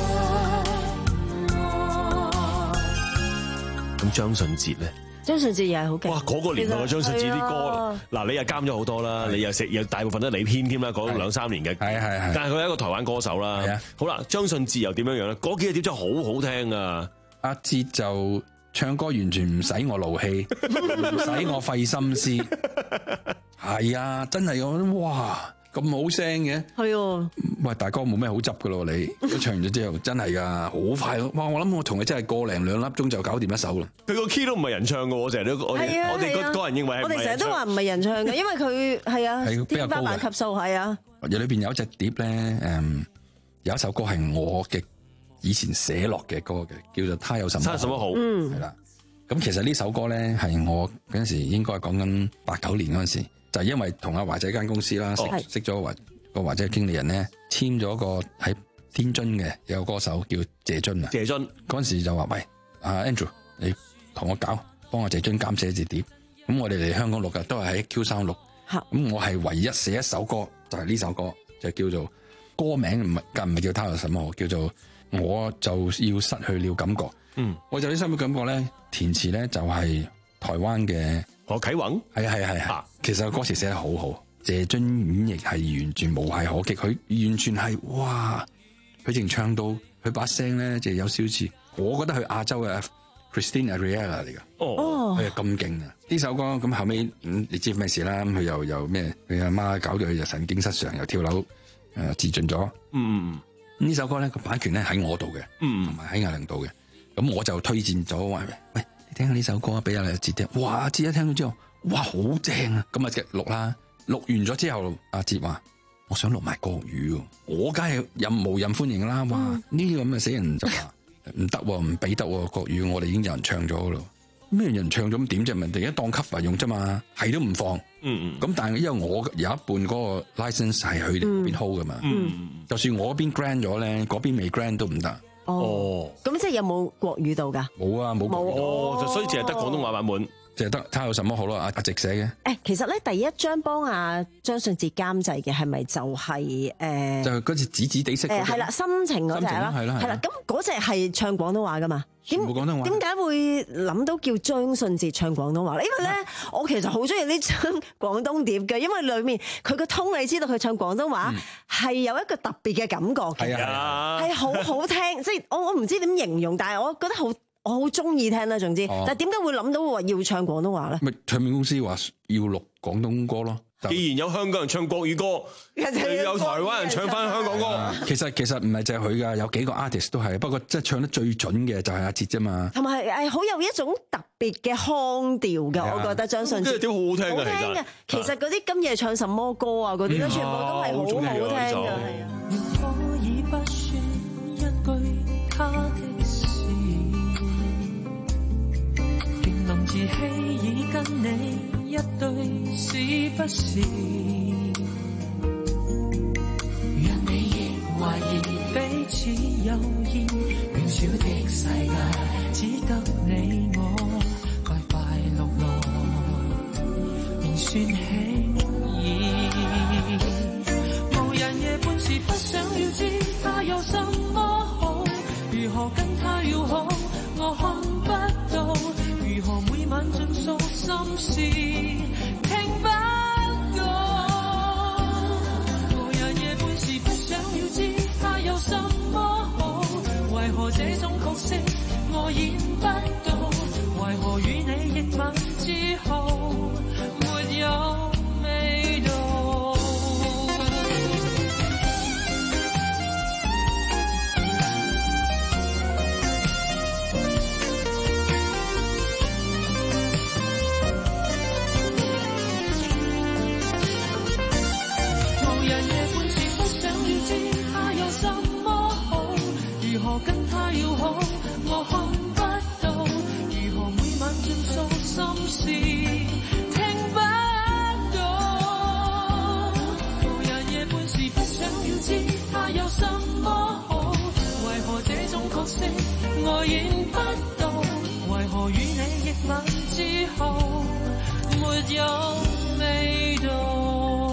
愛。咁張信哲咧？ 張信哲又係好勁。 哇！嗰、那個年代嘅張信哲啲歌，嗱你又監咗好多啦，你又食又大部分都係你編添啦，嗰兩三年嘅。係係係。但係佢係一個台灣歌手啦。係啊。好啦，張信哲又點樣樣咧？嗰幾隻碟真係好好聽啊！ 阿哲就唱歌完全唔使我勞氣，唔使我費心思。係啊，真係我哇咁好聲嘅。係啊。喂，大哥冇咩好執噶咯，你唱完咗之後真係噶，好快。哇！我諗我同佢真係個零兩粒鐘就搞掂一首啦。 佢個 key 都唔係人唱噶，我成日都我我哋個個人認為係。 我哋成日都話唔係人唱嘅，因為佢係啊天花板級數係啊。 裏邊有一隻碟咧，誒，有一首歌係我嘅以前寫落嘅歌嘅，叫做《他有什麼好》。他有什麼好？嗯，係啦。咁其實呢首歌咧係我嗰陣時應該係講緊八九年嗰陣時，就係因為同阿華仔間公司啦，識識咗華個華仔經理人咧，簽咗個喺天津嘅有個歌手叫謝津啊。謝津嗰陣時就話：喂，阿 Andrew，你同我搞，幫我謝津監寫隻碟。咁我哋嚟香港錄嘅都係喺 Q 三錄。咁我係唯一寫一首歌，就係呢首歌，就叫做歌名唔係，梗唔係叫他有什麼好，叫做我就要失去了感覺。嗯，我就呢首感覺咧，填詞咧就係台灣嘅何啟宏。係啊係啊係啊，其實個歌詞寫得好好，謝津演繹係完全無懈可擊，佢完全係哇，佢淨唱到佢把聲咧，就有少似，我覺得佢亞洲嘅 Christina Aguilera 嚟噶。哦，佢係咁勁啊！呢首歌咁後尾，嗯，你知咩事啦？咁佢又又咩？佢阿媽搞到佢就神經失常，又跳樓誒、呃、自盡咗。嗯嗯嗯。呢首歌咧個版權咧喺我度嘅，嗯，同埋喺阿玲度嘅。咁我就推薦咗話，喂，你聽下呢首歌，俾阿哲聽。哇！阿哲一聽到之後，哇，好正啊！咁啊，即係錄啦。錄完咗之後，阿哲話：我想錄埋國語，我梗係任無任歡迎啦。哇！呢啲咁嘅死人就話唔得，唔俾得國語，我哋已經有人唱咗咯。咩人唱咗咁點啫？人哋一當 cover 用啫嘛，係都唔放。嗯嗯。咁但係因為我有一半嗰個 license 係佢哋嗰邊 hold 噶嘛。嗯。就算我嗰邊 grant 咗咧，嗰邊未 grant 都唔得。哦。咁即係有冇國語度噶？冇啊，冇。哦，就所以淨係得廣東話版本。 就係得他有什麼好咯？阿阿直寫嘅。 誒，其實咧第一張幫阿張信哲監製嘅係咪就係誒？ 就係嗰隻紫紫地色。誒係啦，心情嗰隻啦， 係啦， 係啦。咁嗰隻係唱廣東話噶嘛？點全部廣東話。 點解會諗到叫張信哲唱廣東話咧？因為咧，我其實好中意呢張廣東碟嘅，因為裡面佢個通，你知道佢唱廣東話係有一個特別嘅感覺嘅，係好好聽。即係我我唔知點形容，但係我覺得好。我好中意聽啦，總之，哦、但係點解會諗到話要唱廣東話咧？ 咪唱片公司話要錄廣東歌咯。 既然有香港人唱國語歌，又有台灣人唱翻香港歌。 其實其實唔係淨係佢噶，有幾個 artist 都係，不過即係唱得最準嘅就係阿哲啫嘛。 同埋係好有一種特別嘅腔調嘅，我覺得張信哲。 啲點好好聽㗎， 好聽嘅。其實嗰啲今夜唱什麼歌啊，嗰啲都全部都係好好聽㗎，係啊。 可以不說一句他的事，林志希已跟你一對，是不是？讓你亦懷疑彼此有意，渺小的世界只得你我，快快樂樂，便算輕易。無人夜半時不想要知他有什麼好，如何跟他要好，我看不到。如何每晚盡訴心事，聽不到。無人夜半時不想要知他有什麼好，為何這種角色我演不到？為何與你亦吻之後沒有味道？跟他要好，我看不到，如何每晚盡訴心事，聽不到。無人夜半時不想要知他有什麼好，為何這種角色我演不到？為何與你亦吻之後沒有味道？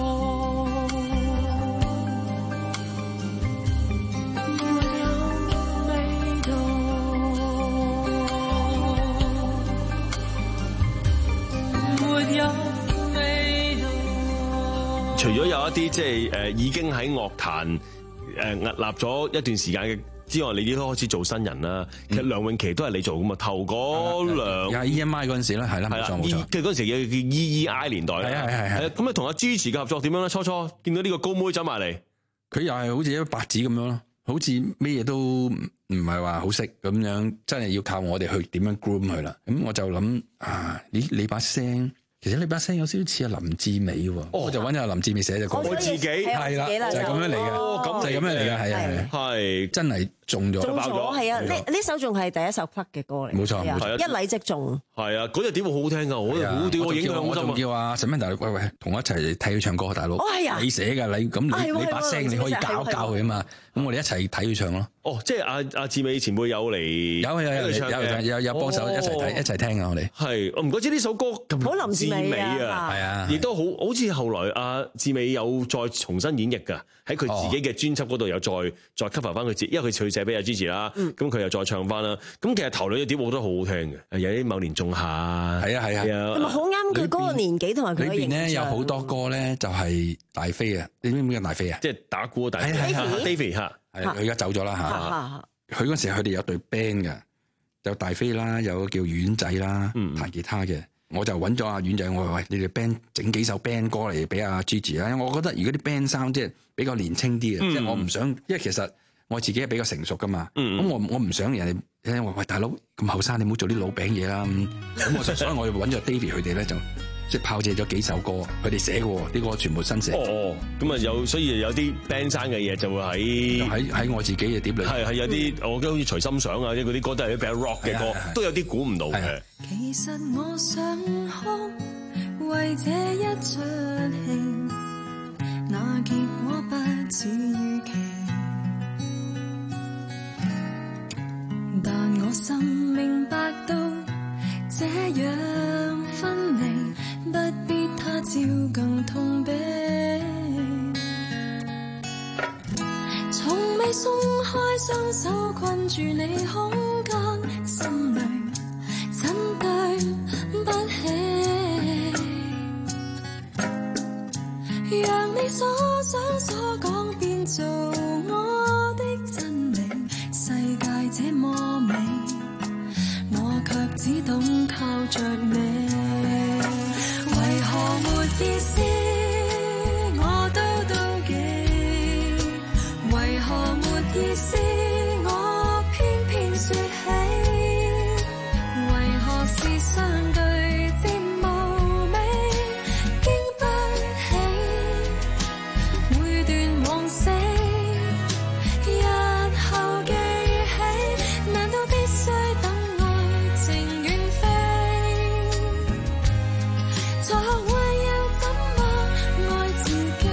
除咗有一啲即係誒已經喺樂壇誒屹立咗一段時間嘅之外，你哋都開始做新人啦。其實梁詠琪都係你做噶嘛，頭嗰兩又係 E M I 嗰陣時啦，係啦，冇錯冇錯。 即係嗰陣時叫叫 E E I 年代啦， 係係係。 咁啊，同阿朱慈嘅合作點樣咧？初初見到呢個高妹走埋嚟， 佢又係好似一個白紙咁樣咯，好似咩嘢都唔係話好識咁樣，真係要靠我哋去點樣 groom 佢啦。咁我就諗啊，你你把聲。其實你把聲有少少似阿林志美喎，我就揾阿林志美寫隻歌， 我自己係啦，就係咁樣嚟嘅，就係咁樣嚟嘅，係啊，係真係中咗， 中咗係啊！呢呢首仲係第一首 plug 嘅歌嚟， 冇錯冇錯， 一禮即中。 係啊，嗰隻碟好好聽㗎，我好對我影響好深啊！ 我叫阿沈文大，喂喂，同我一齊睇佢唱歌，大佬，你寫㗎，你咁你你把聲你可以教教佢啊嘛，咁我哋一齊睇佢唱咯。 哦，即係阿阿志美前輩有嚟， 有有有有有有幫手一齊睇一齊聽啊！我哋係，我唔怪知呢首歌咁好林志美啊， 係啊，亦都好好似後來阿志美有再重新演繹㗎，喺佢自己嘅專輯嗰度有再再 cover 翻佢自，因為佢佢寫俾阿 Gigi 啦，咁佢又再唱翻啦。咁其實頭兩隻碟我覺得好好聽嘅，有啲某年仲夏， 係啊係啊， 同埋好啱佢嗰個年紀同埋佢嘅形象。 裏邊咧有好多歌咧就係大飛啊，你知唔知大飛啊？ 即係打鼓大飛 David 嚇， 係佢而家走咗啦嚇。佢嗰時佢哋有隊 band 嘅，有大飛啦，有個叫丸仔啦，彈吉他嘅。我就揾咗阿丸仔，我話喂，你哋 band 整幾首 band 歌嚟俾阿 Gigi 啦。我覺得如果啲 band sound 即係比較年輕啲嘅，即係我唔想，因為其實我自己係比較成熟噶嘛。咁我我唔想人哋話喂，大佬咁後生，你唔好做啲老餅嘢啦。咁我所以我揾咗 David 佢哋咧就。即係炮製咗幾首歌，佢哋寫嘅啲歌全部新寫。 哦，咁啊有，所以有啲 band 生嘅嘢就會喺喺喺我自己嘅碟裏。 係係有啲，我覺得好似隨心想啊，即係嗰啲歌都係啲比較 rock 嘅歌，都有啲估唔到嘅。 其實我想哭，為這一出戲，那結果不似預期，但我心明白到這樣。 鬆開雙手困住你空間，心裏真對不起，讓你所想所講變做我的真理。世界這麼美，我卻只懂靠着你。為何沒意思我都妒忌，為何沒意思我偏偏説起，為何是相對漸無味，經不起每段往昔，日後記起，難道必須等愛情遠飛，才學會要怎麼愛自己。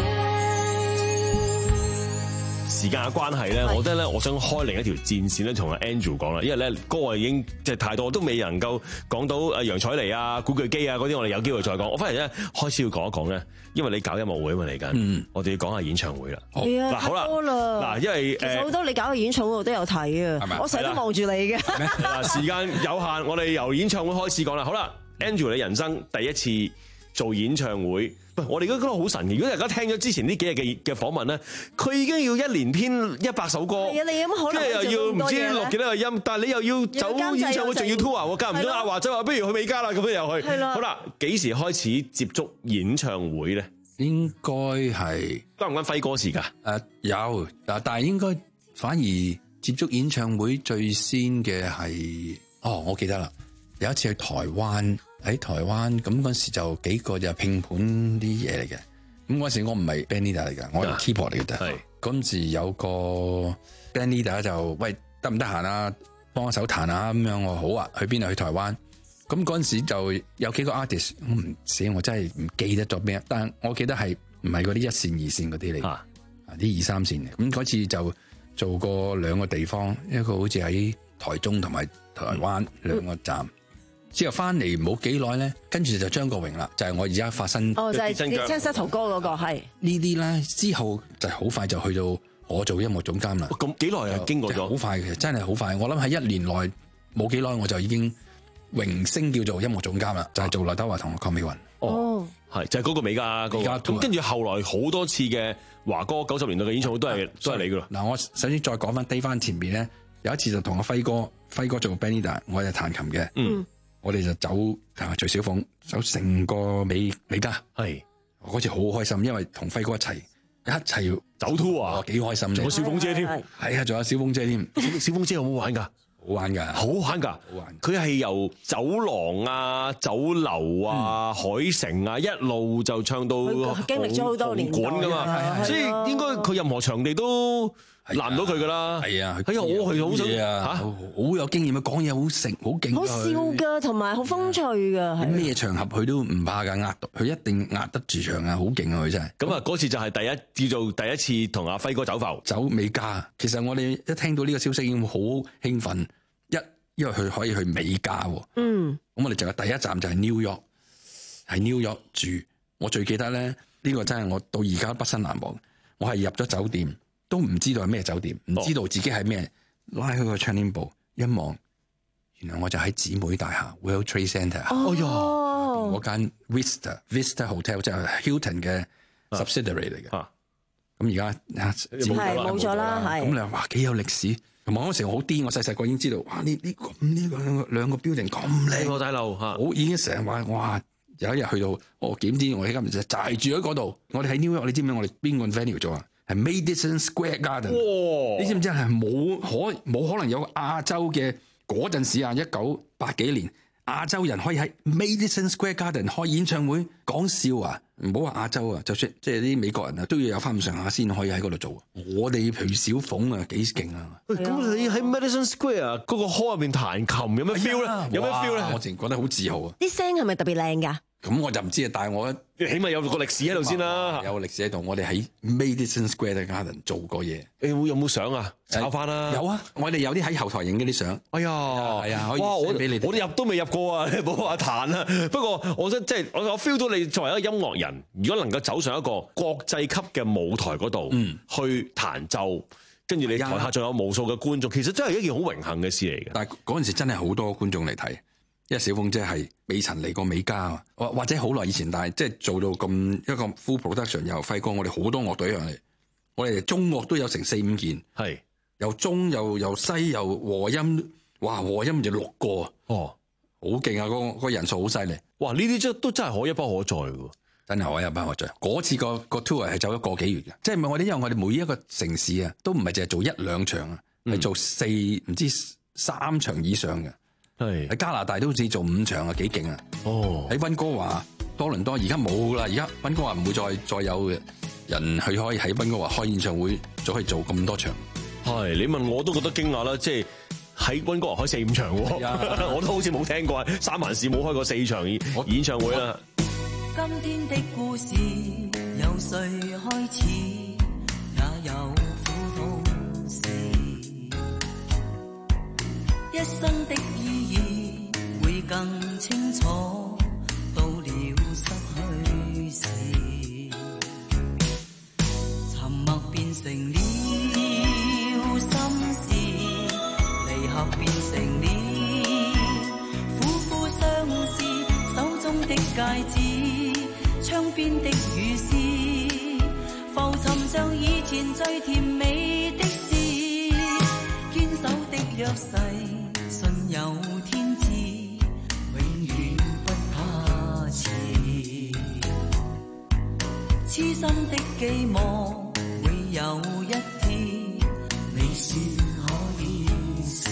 時間嘅關係咧，我覺得咧，我想開另一條戰線咧，同阿 Andrew 講啦，因為咧歌啊已經即係太多，都未能夠講到誒楊采妮啊、古巨基啊嗰啲，我哋有機會再講。我反而咧開始要講一講咧，因為你搞音樂會啊嘛嚟緊，嗯、我哋要講下演唱會啦。 係啊， 嗱好啦，嗱因為其實好多你搞嘅演唱會我都有睇啊，我成日都望住你嘅。 嗱時間有限，我哋由演唱會開始講啦。好啦 ，Andrew 你人生第一次做演唱會。喂，我哋覺得好神奇。如果大家聽咗之前呢幾日嘅嘅訪問咧，佢已經要一連編一百首歌， 係啊，你有乜可能跟住又要唔知錄幾多個音，但係你又要走演唱會，仲要 tour 喎，間唔中阿華仔話不如去美加啦，咁樣又去。係啦，好啦，幾時開始接觸演唱會咧？ 應該係關唔關輝哥事㗎？ 誒有嗱，但係應該反而接觸演唱會最先嘅係哦，我記得啦，有一次去台灣。喺台灣咁嗰時就幾個就拼盤啲嘢嚟嘅，咁嗰時我唔係 band leader 嚟㗎，我係 keyboard 嚟嘅啫。嗰時有個 band leader 就喂，得唔得閒啊，幫手彈下咁樣，我好啊，去邊啊？去台灣。咁嗰陣時就有幾個 artist，我唔死我真係唔記得咗咩，但係我記得係唔係嗰啲一線二線嗰啲嚟，啊啲二三線嘅。咁嗰次就做過兩個地方，一個好似喺台中同埋台灣兩個站。嗯之後翻嚟冇幾耐咧，跟住就張國榮啦，就係、是、我而家發生哦，就係《青膝頭哥》嗰個係呢啲咧。之後就好快就去到我做音樂總監啦。 咁幾耐啊？經過咗好快嘅，真係好快。我諗喺一年內冇幾耐，我就已經榮升叫做音樂總監啦，就係、是、做劉德華同鄺美雲。 哦，係就係、是、嗰個美加嗰、那個。咁跟住後來好多次嘅華哥九十年代嘅演唱會都係都係你噶啦。 嗱，我首先再講翻低翻前面咧，有一次就同阿輝哥輝哥做 band leader，我係彈琴嘅。嗯。我哋就走啊，徐小鳳走成個美美加，係嗰次好開心，因為同輝哥一齊一齊走 tour 啊， 幾開心！ 仲有小鳳姐添， 係啊，仲有小鳳姐添。 小鳳姐有冇玩㗎？ 好玩㗎， 好玩㗎，好玩！佢係由走廊啊、酒樓啊、海城啊，一路就唱到經歷咗好多年館㗎嘛，所以應該佢任何場地都難唔到佢噶啦， 係啊！ 哎呀，我係好想嚇，好有經驗啊，講嘢好成，好勁， 好笑噶，同埋好風趣噶， 咩場合佢都唔怕噶，壓到佢一定壓得住場啊，好勁啊！佢真係。 咁啊，嗰次就係第一叫做第一次同阿輝哥走埠走美加。其實我哋一聽到呢個消息已經好興奮，一因為佢可以去美加喎。嗯。咁我哋就係第一站就係 New York，喺 New York 住。我最記得咧，呢、呢個真係我到而家畢生難忘。我係入咗酒店。都唔知道係咩酒店，唔知道自己係咩，拉開個窗簾布一望，原來我就喺姊妹大廈 World Trade Center。 哦喲， 嗰間 Vista Vista Hotel 即係 Hilton 嘅 subsidiary 嚟嘅。咁而家係冇咗啦，係。 咁你話哇幾有歷史，同埋嗰時我好癲，我細細個已經知道，哇呢呢咁呢個兩個兩個 building 咁靚， 個大樓嚇， 好已經成日話哇有一日去到，我點知我而家唔就係住喺嗰度，我哋喺 New York，你知唔知我哋邊個 venue 做啊？係 Madison Square Garden，你知唔知係冇可冇可能有亞洲嘅嗰陣時啊？一九八幾年亞洲人可以喺 Madison Square Garden 開演唱會，講笑啊！唔好話亞洲啊，就算即係啲美國人啊，都要有翻咁上下先可以喺嗰度做。我哋譬如小鳳啊，幾勁啊！ 咁你喺 Madison Square 嗰個 hall 入邊彈琴，有咩 feel 咧？有咩 feel 咧？ 我淨覺得好自豪啊！ 啲聲係咪特別靚㗎？ 咁我就唔知啊，但係我起碼有個歷史喺度先啦， 有個歷史喺度。我哋喺 Madison Square Garden 做過嘢， 你有冇相啊？炒翻啦！ 有啊，我哋有啲喺後台影嗰啲相。 哎呀， 係啊，可以哇！我俾你我哋入都未入過啊，你冇話彈啊。不過我覺得即係我我 feel 到你作為一個音樂人，如果能夠走上一個國際級嘅舞台嗰度，嗯，去彈奏。 跟住你台下仲有無數嘅觀眾，其實真係一件好榮幸嘅事嚟嘅。 但係嗰陣時真係好多觀眾嚟睇，因為小鳳姐係未曾嚟過美加啊，或或者好耐以前，但係即係做到咁一個 full production 由輝哥，我哋好多樂隊上嚟，我哋中樂都有成四五件， 係又中又又西又和音，哇和音就六個， 哦， 好勁啊！嗰、嗰個人數好犀利， 哇！呢啲真都真係可一不可再喎。 真係可一不可再。嗰次個個 tour 係走咗個幾月嘅，即係唔係我哋，因為我哋每一個城市啊，都唔係淨係做一兩場啊，係、嗯、做四唔知三場以上嘅。係喺加拿大都好似做五場啊，幾勁啊！哦，喺溫哥華、多倫多而家冇啦，而家溫哥華唔會再再有人去可以喺溫哥華開演唱會，就可以做咁多場。 係你問我都覺得驚訝啦，即係喺溫哥華開四五場喎，我都好似冇聽過三藩市冇開過四場演唱會啦。 今天的故事由誰開始，也有苦痛事，一生的意義會更清楚，到了失去時，沉默變成了心事，離合變成了苦苦相思，手中的戒指，窗邊的雨絲，浮沉像以前最甜美的事，堅守的約誓，信有天知，永遠不怕遲，痴心的寄望會有一天，你說可以是，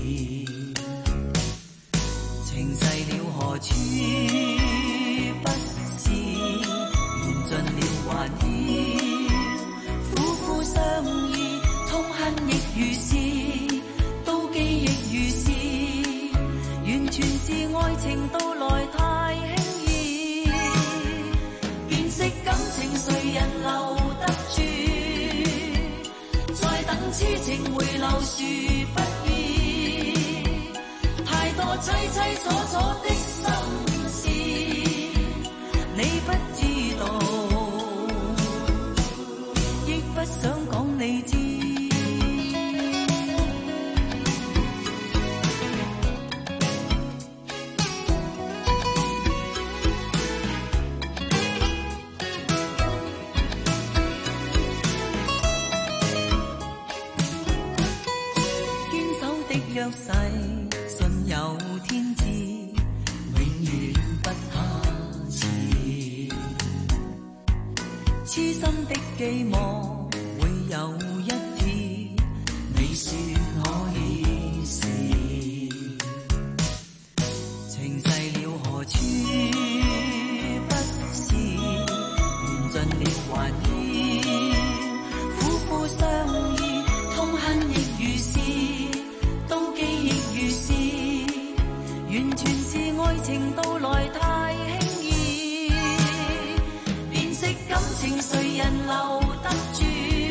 情逝了何處不是，緣盡了還要苦苦相依，痛恨亦如是，妒忌亦如是，完全是愛情到來太輕易，辨識感情誰人留得住，再等痴情回流殊不易，太多凄凄楚楚的心事，你不知道，亦不想講你知。堅守的約誓，信有天知，永遠不怕遲，痴心的寄望會有一天，你說可以是，情逝了何處不是，緣盡了還要苦苦相依，痛恨亦如是，妒忌亦如是，完全是愛情到來太輕易，辨識感情誰人留得住，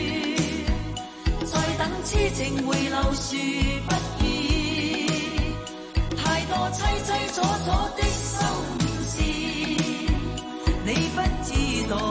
再等痴情回流殊不易，太多凄凄楚楚的心事，你不知道，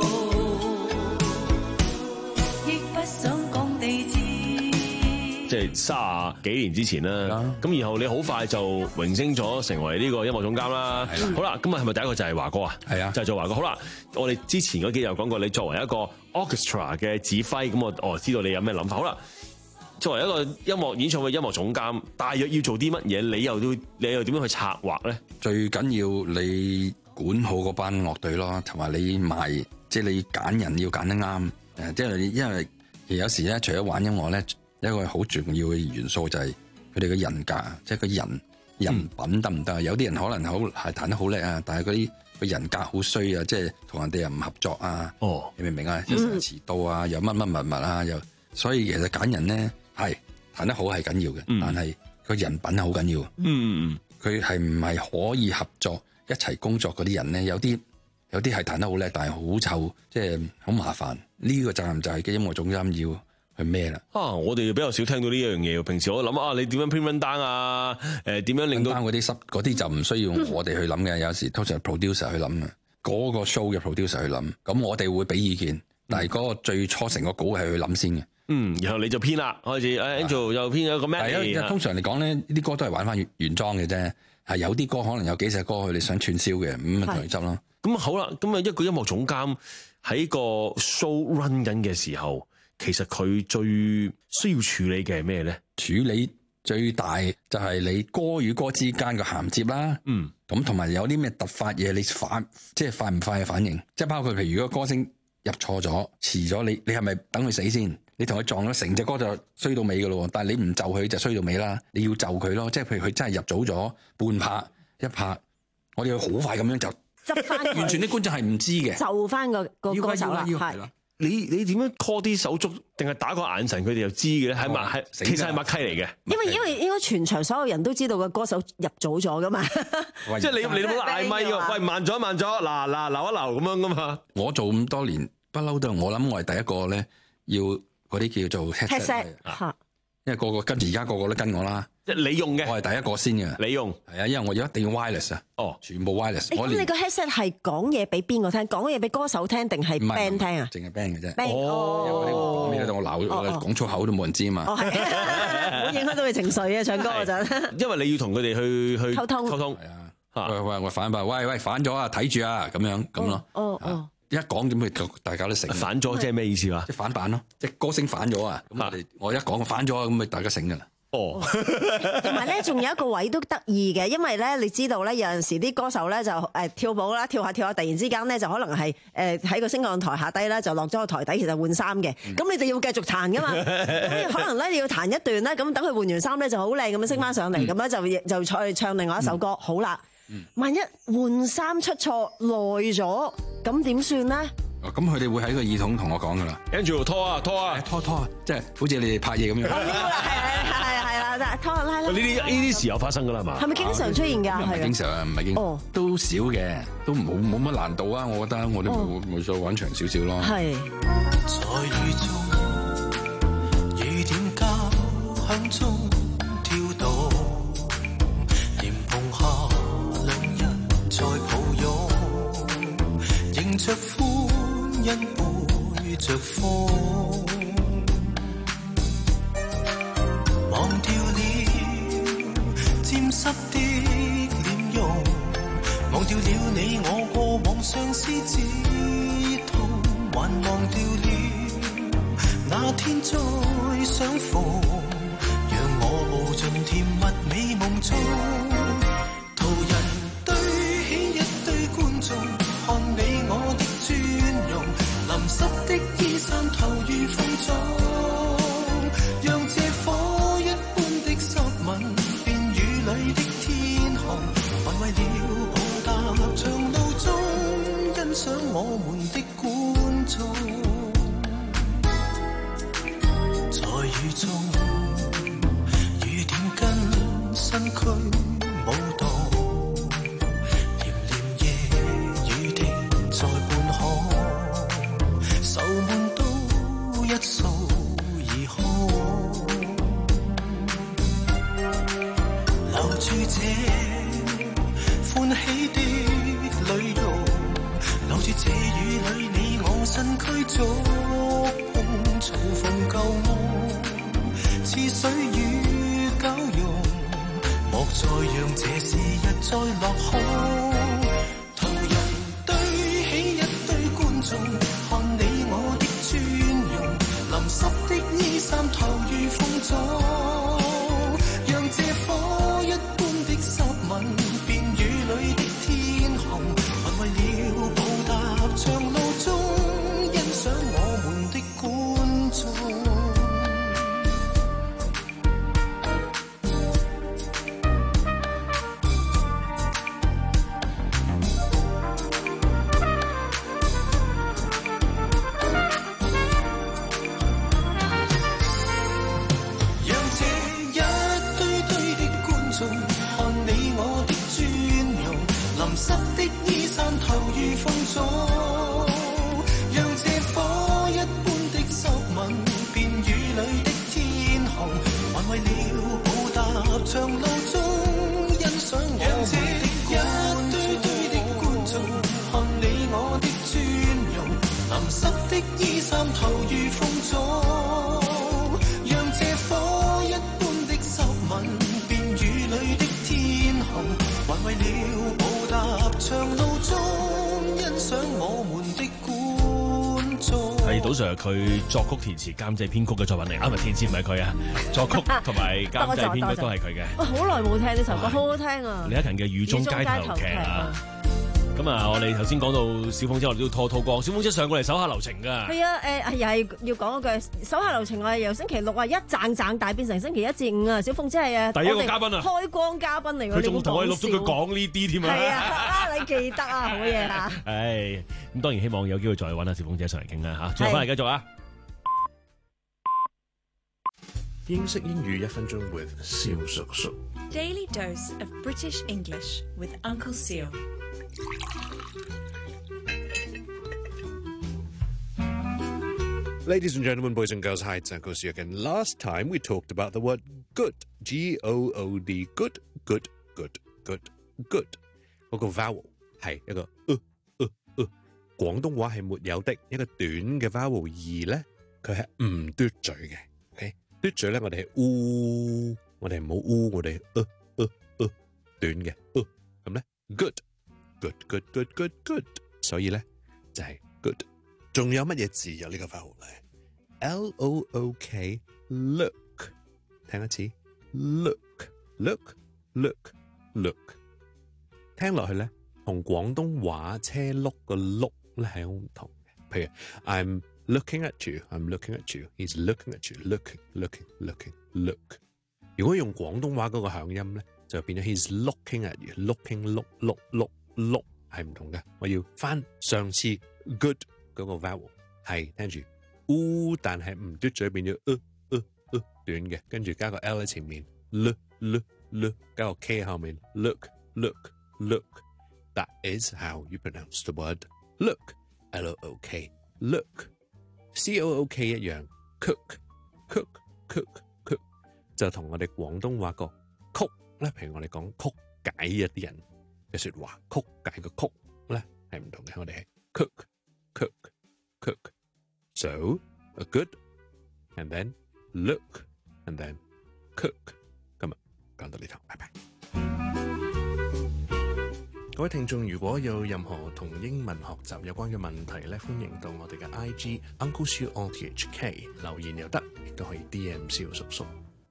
亦不想講你知。 即係卅幾年之前啦，咁然後你好快就榮升咗成為呢個音樂總監啦。好啦，咁啊係咪第一個就係華哥啊？係啊，就係做華哥。好啦，我哋之前嗰幾日有講過，你作為一個 orchestra 嘅指揮，咁我哦知道你有咩諗法。好啦，作為一個音樂演唱會音樂總監，大約要做啲乜嘢？你又都你又點樣去策劃咧？ 最緊要你管好嗰班樂隊咯，同埋你賣，即係你揀人要揀得啱。誒，即係因為其實有時咧，除咗玩音樂咧，一個好重要嘅元素就係佢哋嘅人格，即係個人人品得唔得？有啲人可能好係彈得好叻啊，但係嗰啲個人格好衰啊，即係同人哋又唔合作啊。哦，你明唔明啊？成日遲到啊，又乜乜物物啊，又所以其實揀人咧係彈得好係緊要嘅，嗯、但係個人品好緊要。嗯，佢係唔係可以合作一齊工作嗰啲人咧？有啲有啲係彈得好叻，但係好臭，即係好麻煩。呢、這個責任就係嘅音樂總監要去孭啦。 啊，我哋比較少聽到呢一樣嘢。平時我諗啊，你點樣 print run down 啊？誒，點樣令到嗰啲濕嗰啲就唔需要我哋去諗嘅。有時通常係 producer 去諗嘅，嗰、那個 show 嘅 producer 去諗。咁我哋會俾意見，但係嗰個最初成個稿係去諗先嘅。 嗯，然後你就編啦，開始誒 Angel 又編咗個 melody。 通常嚟講咧，呢啲歌都係玩翻原原裝嘅啫。係有啲歌可能有幾隻歌佢哋想串燒嘅，咁咪同佢執咯。 咁好啦，咁啊一個音樂總監喺個 show run 緊嘅時候，其實佢最需要處理嘅係咩咧？ 處理最大就係你歌與歌之間嘅銜接啦。嗯，咁同埋有啲咩突發嘢，你反即係快唔快嘅反應？即係包括譬如如果歌星入錯咗、遲咗，你你係咪等佢死先？你同佢撞咗成隻歌就衰到尾噶咯，但係你唔就佢就衰到尾啦。你要就佢咯，即係譬如佢真係入早咗半拍一拍，我哋要好快咁樣就執翻， 完全啲觀眾係唔知嘅， 就翻個個歌手啦。係你你點樣 call 啲手足，定係打個眼神佢哋就知嘅咧？係默係其實係默契嚟嘅。 因為因為應該全場所有人都知道個歌手入早咗噶嘛， 即係你你都冇得嗌咪喎，喂慢咗慢咗，嗱嗱留一留咁樣噶嘛。 我做咁多年不嬲都，我諗我係第一個咧要。嗰啲叫做 headset，因為個個跟住而家個個都跟我啦。 即係你用嘅， 我係第一個先嘅。 你用係啊，因為我一定要 wireless 啊。哦，全部 wireless。 咁你個 headset 係講嘢俾邊個聽？講嘢俾歌手聽定係 band 聽啊？ 淨係 band 嘅啫。 哦， 因為我鬧講粗口都冇人知啊嘛。 哦，係，唔好影響到佢情緒啊！唱歌嗰陣。 因為你要同佢哋去去溝通。 溝通係啊。喂喂，我反白，喂喂反咗啊！睇住啊，咁樣咁咯。 哦哦。 一講點佢大家都醒。 反咗即係咩意思啊？ 即係反版咯，即係歌星反咗啊！咁我哋我一講反咗啊，咁咪大家醒噶啦。 哦， 同埋咧，仲有一個位都得意嘅，因為咧，你知道咧，有陣時啲歌手咧就誒跳舞啦，跳下跳下，突然之間咧就可能係誒喺個升降台下低啦，就落咗個台底，其實換衫嘅。咁、嗯、你哋要繼續彈噶嘛？咁可能咧你要彈一段咧，咁等佢換完衫咧就好靚咁樣升翻上嚟，咁咧、嗯、就就再唱另外一首歌。嗯、好啦，萬一換衫出錯耐咗，咁點算咧？ 咁佢哋會喺個耳筒同我講噶啦 ，Angel 拖啊拖啊拖拖啊，即係好似你哋拍嘢咁樣。 係係係啦，拖拉啦。 呢啲呢啲時候發生噶啦嘛？ 係咪經常出現㗎？ 唔係經常啊，唔係經常，都少嘅，都冇冇乜難度啊！我覺得我哋冇冇再玩長少少咯。 係。 在雨中，雨點交響中跳動，簷篷下兩人在抱擁，迎着風。因背着風，忘掉了沾濕的臉容，忘掉了你我過往相思之痛，還忘掉了那天再相逢，讓我無盡甜蜜美夢中，途人堆起一堆觀眾，看你我的淋濕的衣衫投於風中，讓這火一般的濕吻變雨裏的天空，還為了報答長路中欣賞我們的觀眾，在雨中雨點跟身軀舞動，甜甜夜雨停在半空，愁悶都一掃而空，留住這歡喜的淚容，留住這雨裏你我身軀觸碰，重逢舊夢，似水與交融，莫再讓這時日再落空，途人堆起一堆觀眾，看你我的尊容，淋濕的衣衫投於風中，讓這火一般的濕吻變雨裏的天空，還為了報答長路中欣賞我們的觀眾。長路中欣賞我們的一堆堆的觀眾，看你我的尊容，淋濕的衣衫投於風中。 Sir 佢作曲填詞監製編曲嘅作品嚟，啊唔係填詞唔係佢啊，作曲同埋監製編曲都係佢嘅。 哇，好耐冇聽呢首歌，好好聽啊！ 李克勤嘅《雨中街頭劇》啊。咁啊，我哋頭先講到小鳳姐，我哋都拖拖光。小鳳姐上過嚟手下留情㗎。 係啊，誒又係要講一句手下留情。我係由星期六啊一盞盞大變成星期一至五啊。小鳳姐係啊， 第一個嘉賓啊， 開光嘉賓嚟㗎。 佢仲同我哋錄咗佢講呢啲添啊。 係啊，啊你記得啊，好嘢嚇。 係咁，當然希望有機會再揾阿小鳳姐上嚟傾啦嚇。最後翻嚟繼續啊。 英式英語一分鐘 with 蕭叔叔。 Daily dose of British English with Uncle Seal. Ladies and gentlemen, boys and girls, hi, it's Uncle Seal again. Last time we talked about the word good, G O O D, good, good, good, good, good. 嗰個 vowel 係一個呃呃呃，廣東話係沒有的一個短嘅 vowel，而咧佢係唔嘟嘴嘅。OK， 嘟嘴咧我哋係烏，我哋唔好烏，我哋呃呃呃短嘅呃，咁咧 good。Good, good, good, good, good。所以咧就係 good。仲有乜嘢字有呢個 vowel 咧 ？L O O K look。聽一次 look look look look。聽落去咧，同廣東話車轆個轆咧係好唔同嘅。譬如 I'm looking at you, I'm looking at you, he's looking at you, looking, looking, looking, look。如果用廣東話嗰個響音咧，就變咗 he's looking at you, looking, look, look, look。碌係唔同嘅，我要翻上次 good 嗰個 vowel 係聽住，烏但係唔嘟嘴變咗呃呃呃短嘅，跟住加個 L 喺前面 ，l l l 加個 K 後面 ，look look look。That is how you pronounce the word look. L O O K look. C O O K 一樣 ，cook cook cook cook 就同我哋廣東話個曲咧，譬如我哋講曲解一啲人嘅説話，曲解個曲咧係唔同嘅，我哋係 cook cook cook。So a good and then look and then cook。今日講到呢度，拜拜。各位聽眾，如果有任何同英文學習有關嘅問題咧，歡迎到我哋嘅 I G Uncle Siu O T H K 留言又得，亦都可以 D M 蕭叔叔。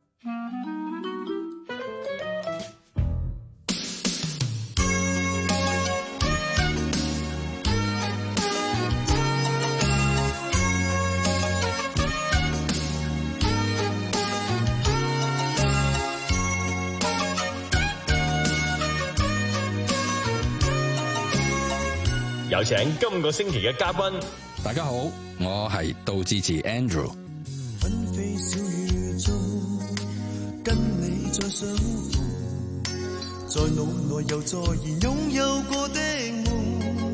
有請今個星期嘅嘉賓。 大家好，我係杜志慈 Andrew。 紛飛小雨中，跟你再相逢，在腦內又再現擁有過的夢，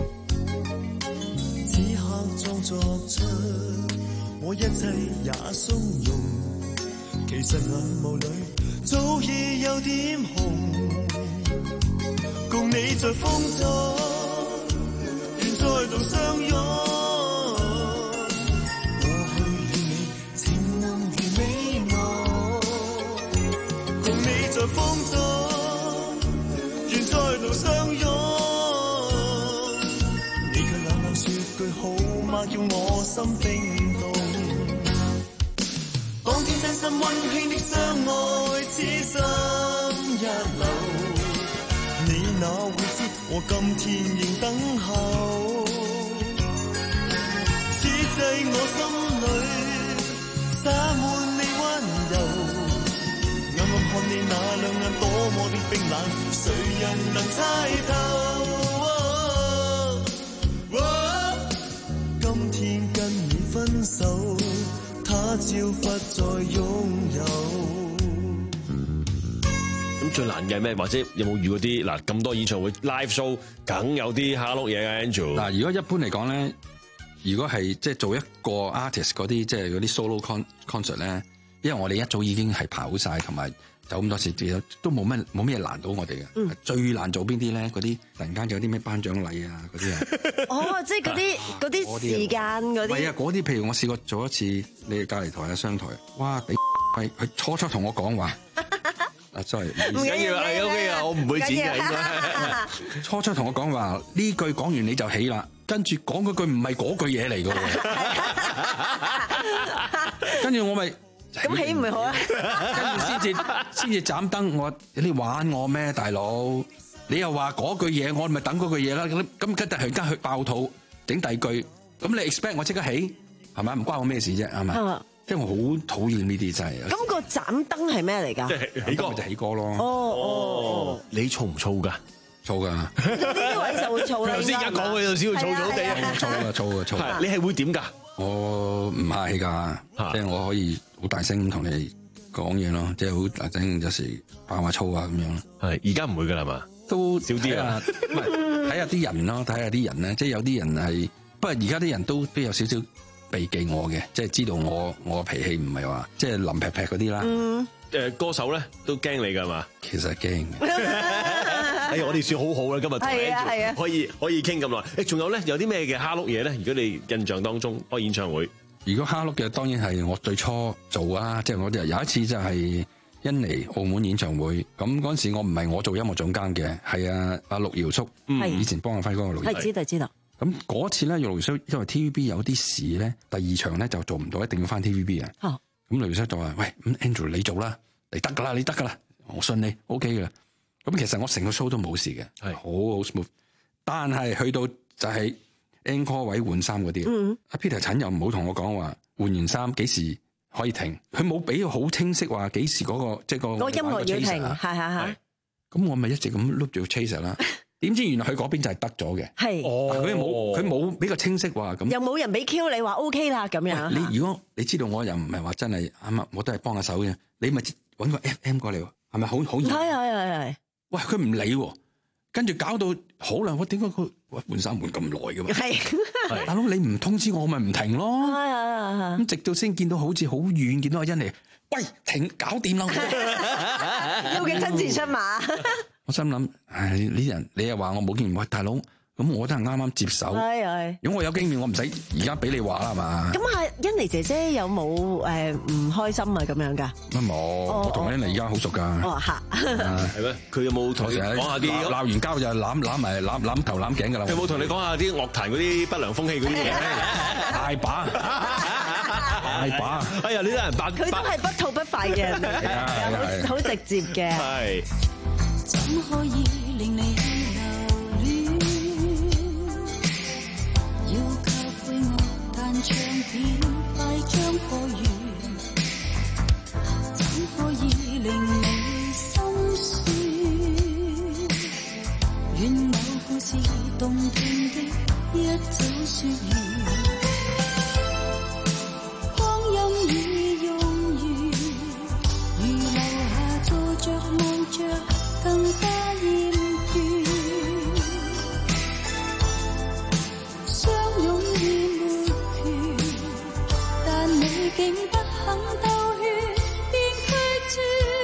此刻裝作出我一切也鬆容，其實眼眸裏早已有點紅，共你在風中。再度相擁，過去與你情濃如美夢，共你在風中，願再度相擁。你卻冷冷說句好嗎，叫我心冰凍。當天真心溫馨的相愛，此心一縷，你哪會知我今天仍等候？在我心裏灑滿你溫柔，暗暗看你那兩眼多麼的冰冷，誰人能猜透？哦哦、今天跟你分手，他朝不再擁有。 咁最難嘅係咩？或者有冇遇過啲嗱咁多演唱會 live show，梗有啲蝦碌嘢嘅 Andrew。 嗱，如果一般嚟講咧。如果係即係做一個 artist 嗰啲即係嗰啲 solo con concert 咧，因為我哋一早已經係跑晒，同埋有咁多時都冇咩冇咩難到我哋嘅。嗯、最難做邊啲咧？嗰啲突然間有啲咩頒獎禮啊嗰啲啊。哦， 即係嗰啲嗰啲時間嗰啲。係啊， 嗰啲譬如我試過做一次，你隔離台啊商台，哇！頂佢初初同我講話，誒啊，sorry， 唔緊要，係 OK 啊，我唔會剪嘅應該。 初初同我講話呢句講完你就起啦，跟住講嗰句唔係嗰句嘢嚟嘅喎，跟住我咪咁起唔係好啊？ 跟住先至先至斬燈，我話你玩我咩，大佬？你又話嗰句嘢，我咪等嗰句嘢啦。咁咁跟突然間去爆肚，整第二句，咁你 expect 我即刻起係咪？唔關我咩事啫，係咪？即係我好討厭呢啲真係。 咁個斬燈係咩嚟㗎？ 即係起歌就起歌咯。 哦哦， 你燥唔燥㗎？ 燥㗎。 呢啲位就會燥啦。 頭先而家講嘅有少少燥燥地。 燥啊燥啊燥！ 你係會點㗎？ 我唔客氣㗎，即係我可以好大聲同你講嘢咯，即係好大聲，有時爆下粗啊咁樣。 係而家唔會㗎啦嘛？ 都少啲啊， 唔係睇下啲人咯，睇下啲人咧，即係有啲人係，不過而家啲人都都有少少避忌我嘅，即係知道我我脾氣唔係話即係腍劈劈嗰啲啦。 嗯， 誒歌手咧都驚你㗎嘛？ 其實驚嘅。 哎呀，我哋算好好啦，今日同 Andrew 可以可以傾咁耐。誒，仲有咧，有啲咩嘅蝦碌嘢咧？如果你印象當中開演唱會， 如果蝦碌嘅當然係我最初做啊，即係我就有一次就係印尼澳門演唱會，咁嗰陣時我唔係我做音樂總監嘅，係啊阿陸堯叔，以前幫阿輝哥嘅陸堯。 係知道知道。 咁嗰次咧，陸堯叔因為 T V B 有啲事咧，第二場咧就做唔到，一定要翻 T V B 嘅。哦。咁陸堯叔就話：喂，咁 Andrew 你做啦，你得噶啦，你得噶啦，我信你 ，OK 嘅。咁其實我成個 show 都冇事嘅，係好好 smooth。但係去到就係 encore 位換衫嗰啲，阿、嗯、Peter 陳又唔好同我講話換完衫幾時可以停，佢冇俾好清晰話幾時嗰、那個即係、就是、個個音樂要停，係係係。咁我咪一直咁 loop 住 chaser 啦。點知原來佢嗰邊就係得咗嘅，係佢冇佢冇俾個清晰話咁， 又冇人俾 Q 你話 OK 啦咁樣。 你如果你知道我又唔係話真係啱啊，我都係幫下手嘅，你咪揾個 F M 過嚟，係咪好好？ 係係係係。 喂，佢唔理喎，跟住搞到好耐，我點解佢換衫換咁耐嘅嘛？係，大佬你唔通知我，咪唔停咯。係係係。咁直到先見到好似好遠，見到阿欣嚟，喂停，搞掂啦！ 要佢親自出馬。 我心諗，唉，呢啲人你又話我冇經驗，喂大佬，咁我都係啱啱接手。係係。如果我有經驗，我唔使而家俾你話啦，係嘛？咁啊， 欣妮姐姐有冇誒唔開心啊？咁樣噶？ 乜冇？我同欣妮而家好熟噶。 哦嚇， 係咩？佢有冇同你講下啲鬧完交就攬攬埋攬攬頭攬頸噶啦？ 有冇同你講下啲樂壇嗰啲不良風氣嗰啲嘢？ 大把，大把。 哎呀，呢啲人白佢都係不吐不快嘅人嚟嘅，好好直接嘅。係。 怎可以令你留戀？要給配樂但唱片快將破完，怎可以令你心酸？願某故事動聽的一早說完，光陰已用完，如留下坐着望着更加厭倦，相擁已沒權，但你竟不肯兜圈便拒絕。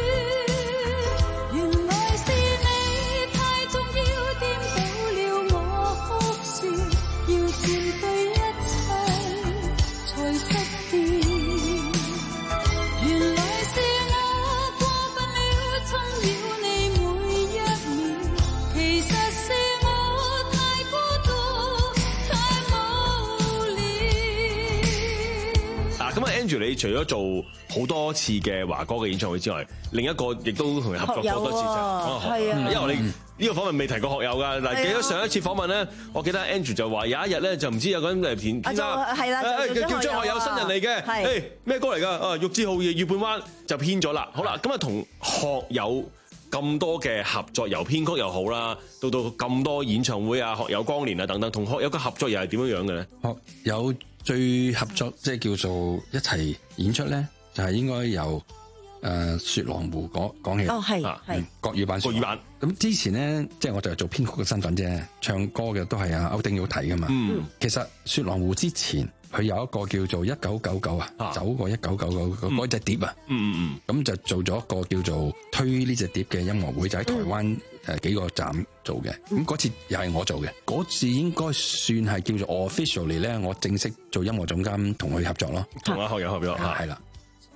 原來是你太重要，顛倒了我哭笑，要佔據一切才失掉。原來是我過分了，衝擾你每一秒，其實是我太孤獨，太無聊。 啊，咁啊 ，Andrew，你除咗做好多次嘅華哥嘅演唱會之外，另一個亦都同佢合作好多次就係啊，因為我哋呢個訪問未提過學友㗎。嗱，記得上一次訪問咧，我記得 Andrew 就話有一日咧就唔知有個人嚟填編啦， 係啦， 叫張學友新人嚟嘅，誒咩歌嚟㗎？啊，玉置浩二月半彎就編咗啦。好啦，咁啊同學友咁多嘅合作，由編曲又好啦，到到咁多演唱會啊、學友光年啊等等，同學友嘅合作又係點樣樣嘅咧？ 學友最合作即係叫做一齊演出咧，就係、是、應該由誒雪狼湖講講起。 哦，係係國語版。國語版。咁之前咧，即係我就係做編曲嘅身份啫，唱歌嘅都係阿歐丁要睇噶嘛。嗯。其實雪狼湖之前，佢有一個叫做一九九九啊，走過一九九九嗰隻碟啊。嗯嗯嗯。咁就做咗一個叫做推呢隻碟嘅音樂會，就喺台灣誒幾個站做嘅。咁嗰、嗯、次又係我做嘅，嗰次應該算係叫做 officially 咧，我正式做音樂總監同佢合作咯。 同阿學友合作嚇。係啦。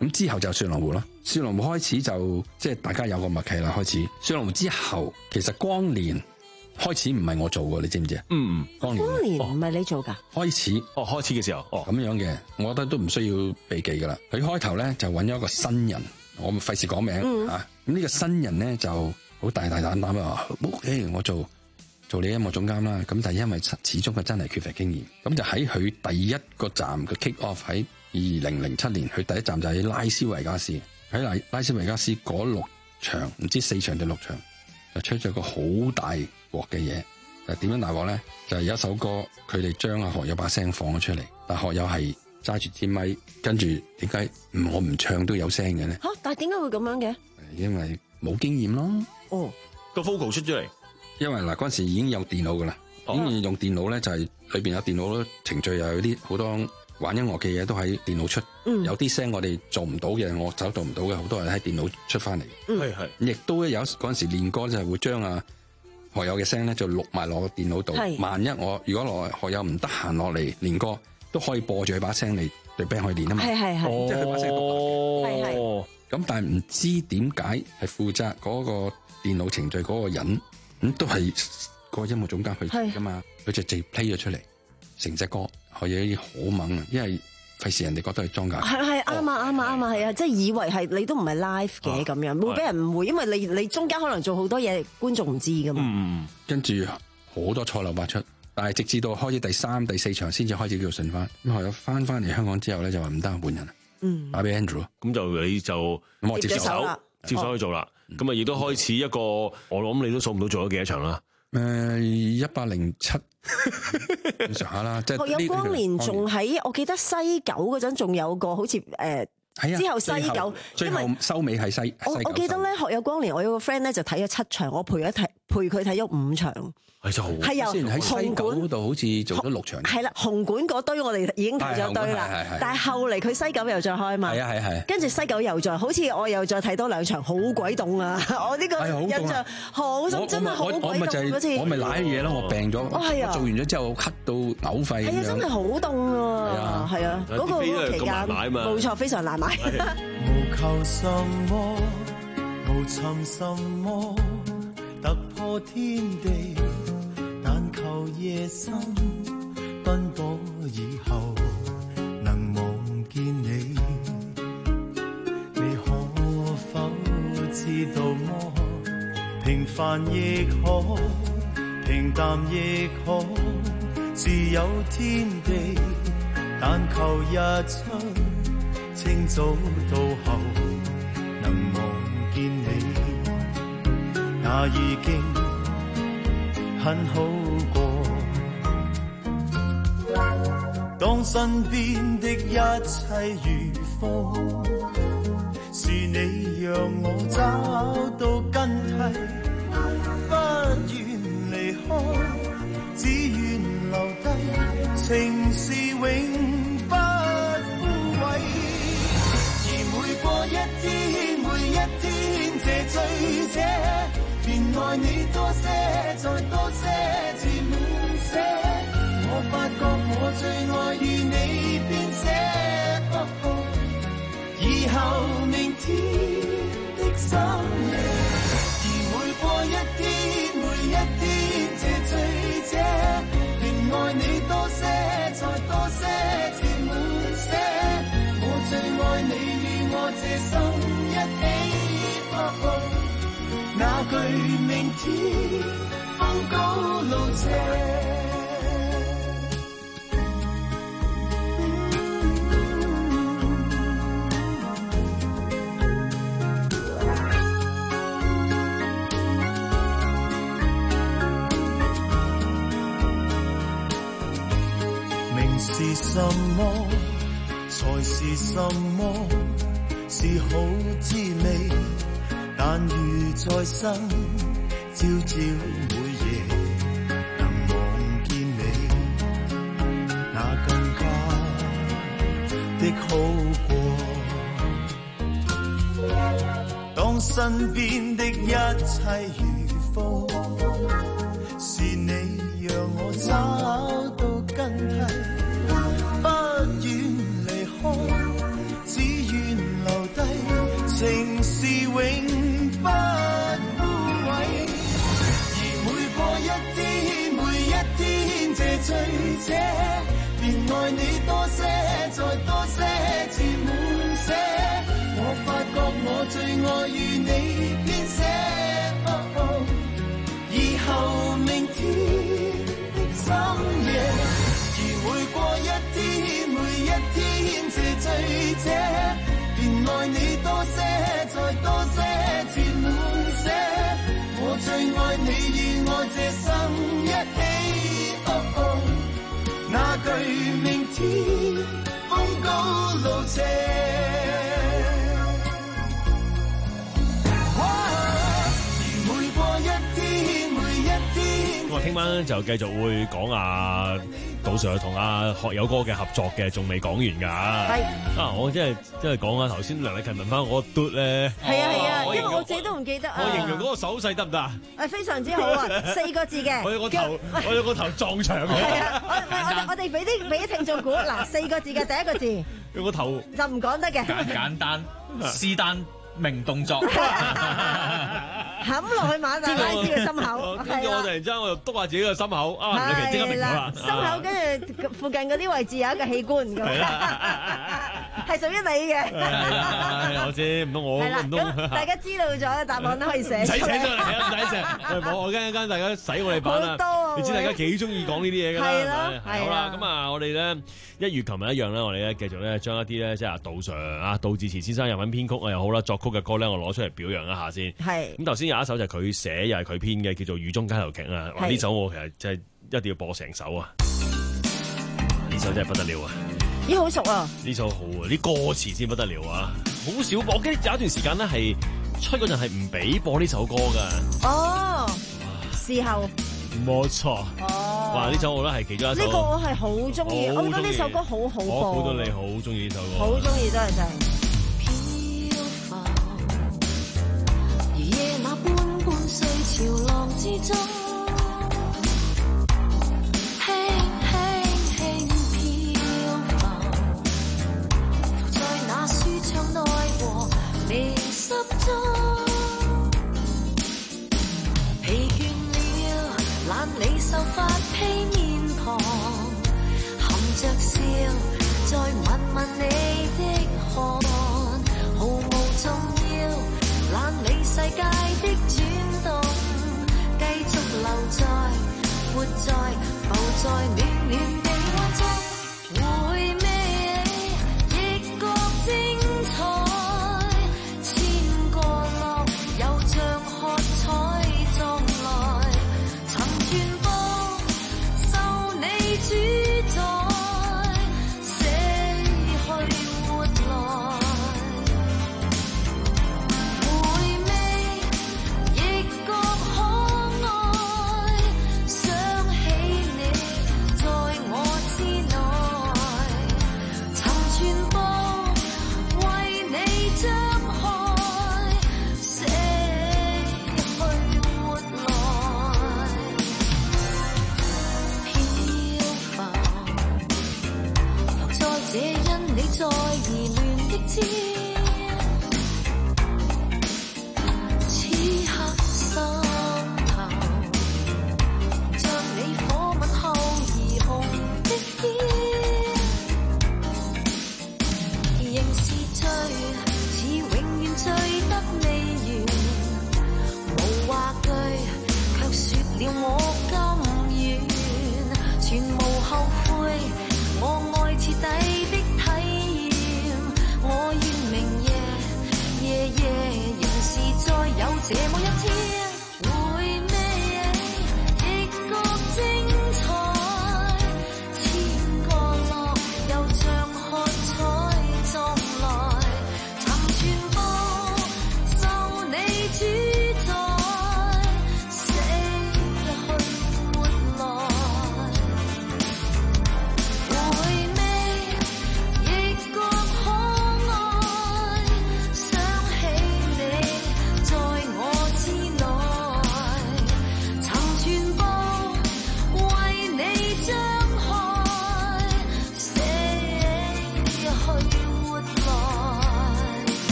咁之後就雪狼湖啦。雪狼湖開始就即係大家有個默契啦。開始雪狼湖之後，其實光年開始唔係我做嘅，你知唔知啊？ 嗯， 光年光年唔係你做㗎？ 開始哦，開始嘅時候哦咁樣嘅，我覺得都唔需要避忌噶啦。佢開頭咧就揾咗一個新人，我費事講名、嗯、啊。咁呢個新人咧就好大大膽膽啊！誒、欸，我做做你音樂總監啦。咁但係因為始終佢真係缺乏經驗，咁就喺佢第一個站嘅 kick off 喺二零零七年，佢第一站就喺拉斯維加斯。喺拉拉斯維加斯嗰六場，唔知四場定六場，就出咗個好大鑊嘅嘢。就點樣大鑊咧？就係、是、有一首歌，佢哋將阿學友把聲放咗出嚟，但學友係揸住支咪，跟住點解我唔唱都有聲嘅咧？ 嚇！但係點解會咁樣嘅？ 因為冇經驗咯。 哦， 個 vocal 出咗嚟。因為嗱嗰陣時已經有電腦噶啦，已經用電腦咧就係裏邊有電腦程序，又有啲好多玩音樂嘅嘢都喺電腦出。嗯、有啲聲我哋做唔到嘅，我手做唔到嘅，好多人喺電腦出翻嚟。 係係。 亦都有嗰陣時練歌就係會將啊學友嘅聲咧就錄埋落個電腦度。萬一我如果落學友唔得閒落嚟練歌，都可以播住佢把聲嚟對 band 去練啊嘛。 係係係。 即係佢把聲獨立嘅。 係係。 咁但係唔知點解係負責嗰個電腦程序嗰個人，咁都係個音樂總監去㗎嘛？佢就直接 play 咗出嚟，成隻歌可以好猛啊！因為費事人哋覺得係裝假。 係係啱啊啱啊啱啊係啊！即係以為係你都唔係 live 嘅咁樣，會俾人誤會，因為你你中間可能做好多嘢，觀眾唔知㗎嘛。 嗯，跟住好多錯漏百出，但係直至到開始第三、第四場先至開始叫做順翻。咁後來翻翻嚟香港之後咧，就話唔得換人。嗯，打俾 Andrew， 咁就你就咁我接手，接手去做啦。咁啊、哦，亦都開始一個，我諗你都數唔到做咗幾多場啦。 誒、呃，一百零七咁上下啦，即係學友光年仲喺，我記得西九嗰陣仲有個好似誒，呃啊、 之後西九， 最後收尾係西。 我我記得咧，學友光年，我有個 friend 咧就睇咗七場，我陪佢睇，陪佢睇咗五場。 係就好， 係由喺西九嗰度好似做咗六場。 係啦，紅館嗰堆我哋已經睇咗堆啦。但係後嚟佢西九又再開嘛。 係啊係係。 跟住西九又再，好似我又再睇多兩場，好鬼凍啊！我呢個印象好深，真係好鬼凍嗰次。 我咪瀨嘢咯，我病咗。 哦係啊。 做完咗之後咳到嘔肺。 係啊，真係好凍啊！係啊，嗰個期間冇錯，非常難買。 無求什麼，無尋什麼，突破天地。但求夜深奔波以後能望見你，你可否知道麼？平凡亦可，平淡亦可，自有天地。但求日出清早到後能望見你，那已經很好過。當身邊的一切如風，是你讓我找到根蒂，不願離開，只願留低，情是永不枯萎。而每過一天，每一天這醉者，便愛你多些，再多些，至滿瀉。我發覺我最愛與你編寫，以後明天的深夜。而每過一天，每一天這醉者，便愛你多些，再多些，至滿瀉。我最愛你與我這心一起，那句明天風高路斜。名是什麼，才是什麼，是好滋味。但如再生，朝朝每夜能望見你，那更加的好過。當身邊的一切如風，是你讓我找到根蒂，不願離開，只願留情是永不枯萎，而每過一天每一天這醉者，便愛你多些再多些至滿瀉，我發覺我最愛與你編寫，哦哦，以後明天的深夜，而每過一天每一天這醉者，便愛你多些再多些至滿瀉，我最愛你與我這生一起，哦哦，那句明天風高路斜。 咁啊，聽晚就繼續會講啊，杜 Sir 同阿學友哥嘅合作嘅，仲未講完㗎。係啊，我真係真係講下頭先梁麗勤問翻我嘟咧。 係啊係啊，因為我自己都唔記得啊。 我形容嗰個手勢得唔得啊？ 誒，非常之好啊，四個字嘅。 我有個頭，我有個頭撞牆嘅。 係啊，我我我哋俾啲俾啲聽眾估嗱，四個字嘅第一個字。 有個頭就唔講得嘅。 簡簡單，是單明動作。 冚落去馬達拉斯嘅心口， 跟住我突然之間我又篤下自己嘅心口，啊，梁麗勤即刻明咗啦。 心口跟住附近嗰啲位置有一個器官咁，係屬於你嘅。 係我知，唔通我唔通？ 大家知道咗答案都可以寫出嚟。 唔使寫出嚟，唔使寫。喂，冇，我跟一跟大家洗我哋版啦。 好多， 你知大家幾中意講呢啲嘢㗎啦。 係咯，係。 好啦，咁啊，我哋咧一如琴日一樣咧，我哋咧繼續咧將一啲咧即係杜 Sir 啊、杜自持先生日文編曲啊又好啦，作曲嘅歌咧，我攞出嚟表揚一下先。係。咁頭先有一首就係佢寫又係佢編嘅，叫做《雨中街頭劇》啊。呢首我其實真係一定要播成首啊！呢首真係不得了啊！ 咦，好熟啊！ 呢首好啊，啲歌詞先不得了啊！好少播，我記得有一段時間咧係出嗰陣係唔俾播呢首歌噶。 哦，事後冇錯。 哦， 哇！呢首我覺得係其中一首。 呢個我係好中意，我覺得呢首歌好好播。 我估到你好中意呢首歌。 好中意真係真係。 潮浪之中，輕輕輕漂浮，浮在那舒暢內和微濕中。疲倦了，懶理秀髮披面龐，含着笑，再問問你的汗，毫無重要，懶理世界的轉動。繼續流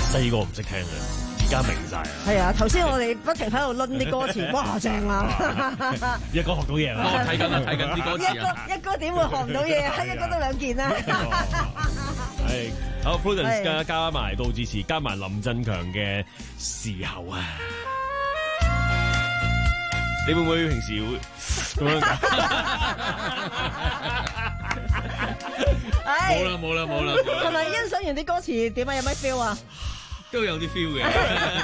細個唔識聽嘅，而家明晒。 係啊，頭先我哋不停喺度攆啲歌詞，哇正啊！ 一哥學到嘢啦， 睇緊睇緊啲歌詞啊！ 一哥一哥點會學唔到嘢啊？一哥都兩件啦。 係好 Prudence 加加埋杜自持，加埋林振強嘅時候啊！你會唔會平時會咁樣？ 冇啦冇啦冇啦！ 係咪欣賞完啲歌詞點啊？有咩 feel 啊？ 都有啲 feel 嘅。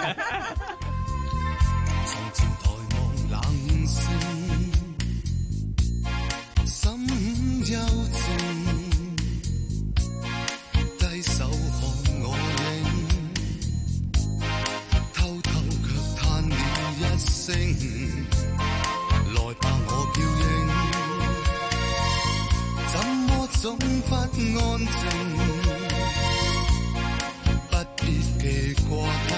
從前抬望冷聲，心幽靜，低手看我影，偷偷卻嘆了一聲。來吧我叫應，怎麼總不安靜？不必記掛他，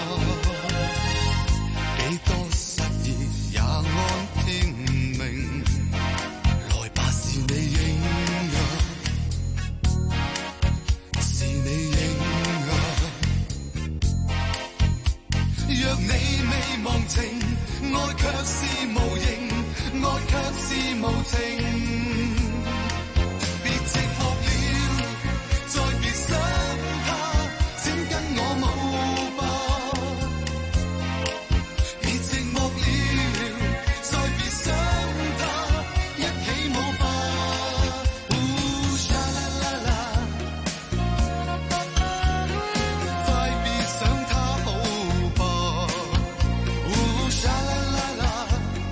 幾多失意也安天明。來吧是你應啊，是你應啊。若你未忘情，愛卻是無形，愛卻是無情。別寂寞了，再別想他，請跟我舞吧。別寂寞了，再別想他，一起舞吧。嗚沙啦啦啦，快別想他好吧。嗚沙啦啦啦，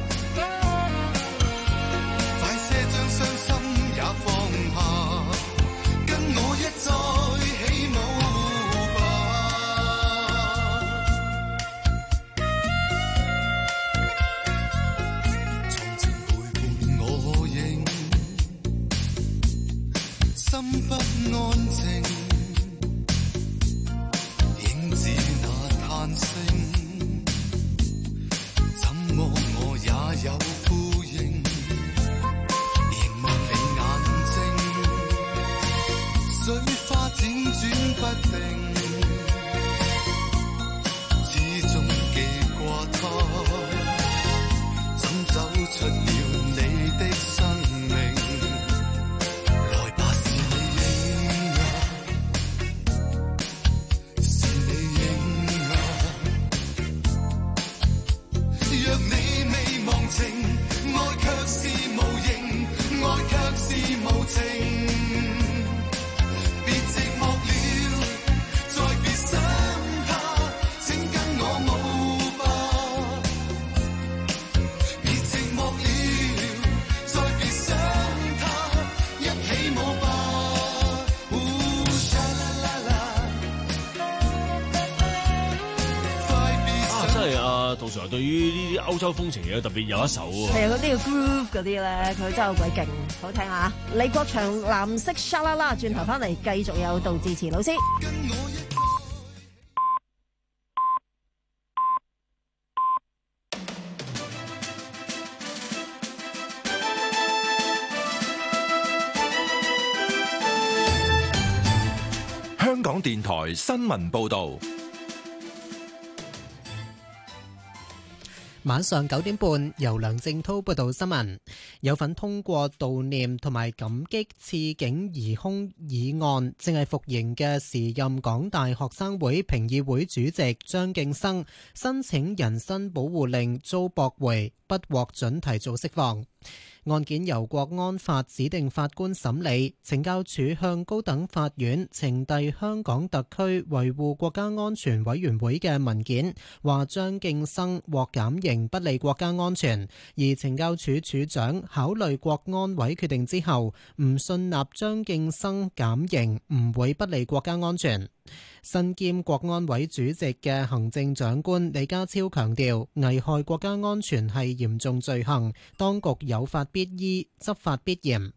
快些將傷心也放下，跟我一再起舞吧。從前陪伴我影，心不安靜，影子那嘆聲，怎麼我也有呼應？凝望你眼睛，水花輾轉不定，始終記掛他，怎走出了你的生命？來吧是你應啊，是你應啊。若你未忘情，愛卻是無形，愛卻是無情。別寂寞了，再別想他，請跟我舞吧。別寂寞了，再別想他，一起舞吧。嗚沙啦啦啦，快別啊，真係啊，杜 Sir 對於呢啲歐洲風情嘢特別有一手喎。 係啊，嗰啲叫 groove 嗰啲咧，佢真係好鬼勁，好聽下。李國祥藍色沙啦啦，轉頭翻嚟繼續有杜自持老師。 香港電台新聞報導。 晚上九點半，由梁正滔報道新聞。有份通過悼念同埋感激刺警疑兇議案，正係服刑嘅時任港大學生會評議會主席張敬生申請人身保護令遭駁回，不獲准提早釋放。案件由國安法指定法官審理，懲教署向高等法院呈遞香港特區維護國家安全委員會嘅文件，話張敬生獲減刑不利國家安全，而懲教署署長考慮國安委決定之後，唔信納張敬生減刑唔會不利國家安全。身兼國安委主席嘅行政長官李家超強調，危害國家安全係嚴重罪行，當局有法必依，執法必嚴。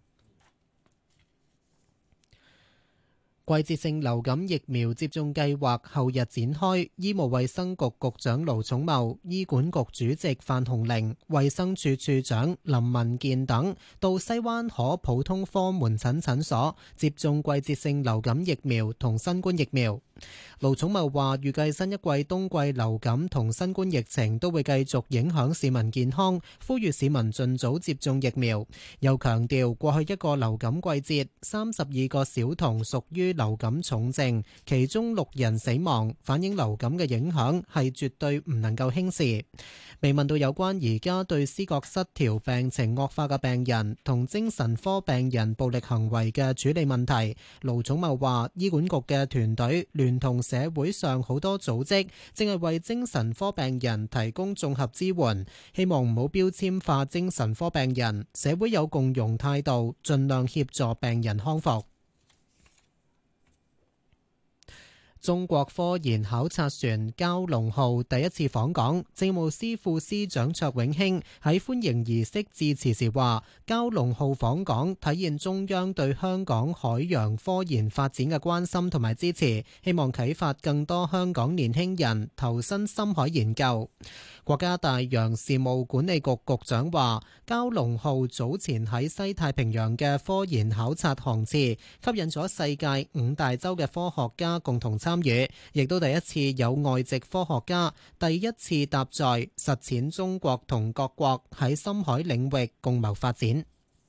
季節性流感疫苗接種計劃後日展開，醫務衛生局局長盧寵茂、醫管局主席范鴻齡、衛生署署長林文健等到西灣河普通科門診診所接種季節性流感疫苗同新冠疫苗。 盧寵茂話：預計新一季冬季流感同新冠疫情都會繼續影響市民健康，呼籲市民盡早接種疫苗。又強調過去一個流感季節，三十二個小童屬於流感重症，其中六人死亡，反映流感嘅影響係絕對唔能夠輕視。被問到有關而家對思覺失調病情惡化嘅病人同精神科病人暴力行為嘅處理問題，盧寵茂話：醫管局嘅團隊聯同社會上好多組織，正係為精神科病人提供綜合支援，希望唔好標籤化精神科病人，社會有共融態度，盡量協助病人康復。中國科研考察船蛟龍號第一次訪港，政務司副司長卓永興喺歡迎儀式致辭時話：蛟龍號訪港體現中央對香港海洋科研發展嘅關心同埋支持，希望啟發更多香港年輕人投身深海研究。國家大洋事務管理局局長話：蛟龍號早前喺西太平洋嘅科研考察航次，吸引咗世界五大洲嘅科學家共同參與，亦都第一次有外籍科學家第一次搭載，實踐中國同各國喺深海領域共謀發展。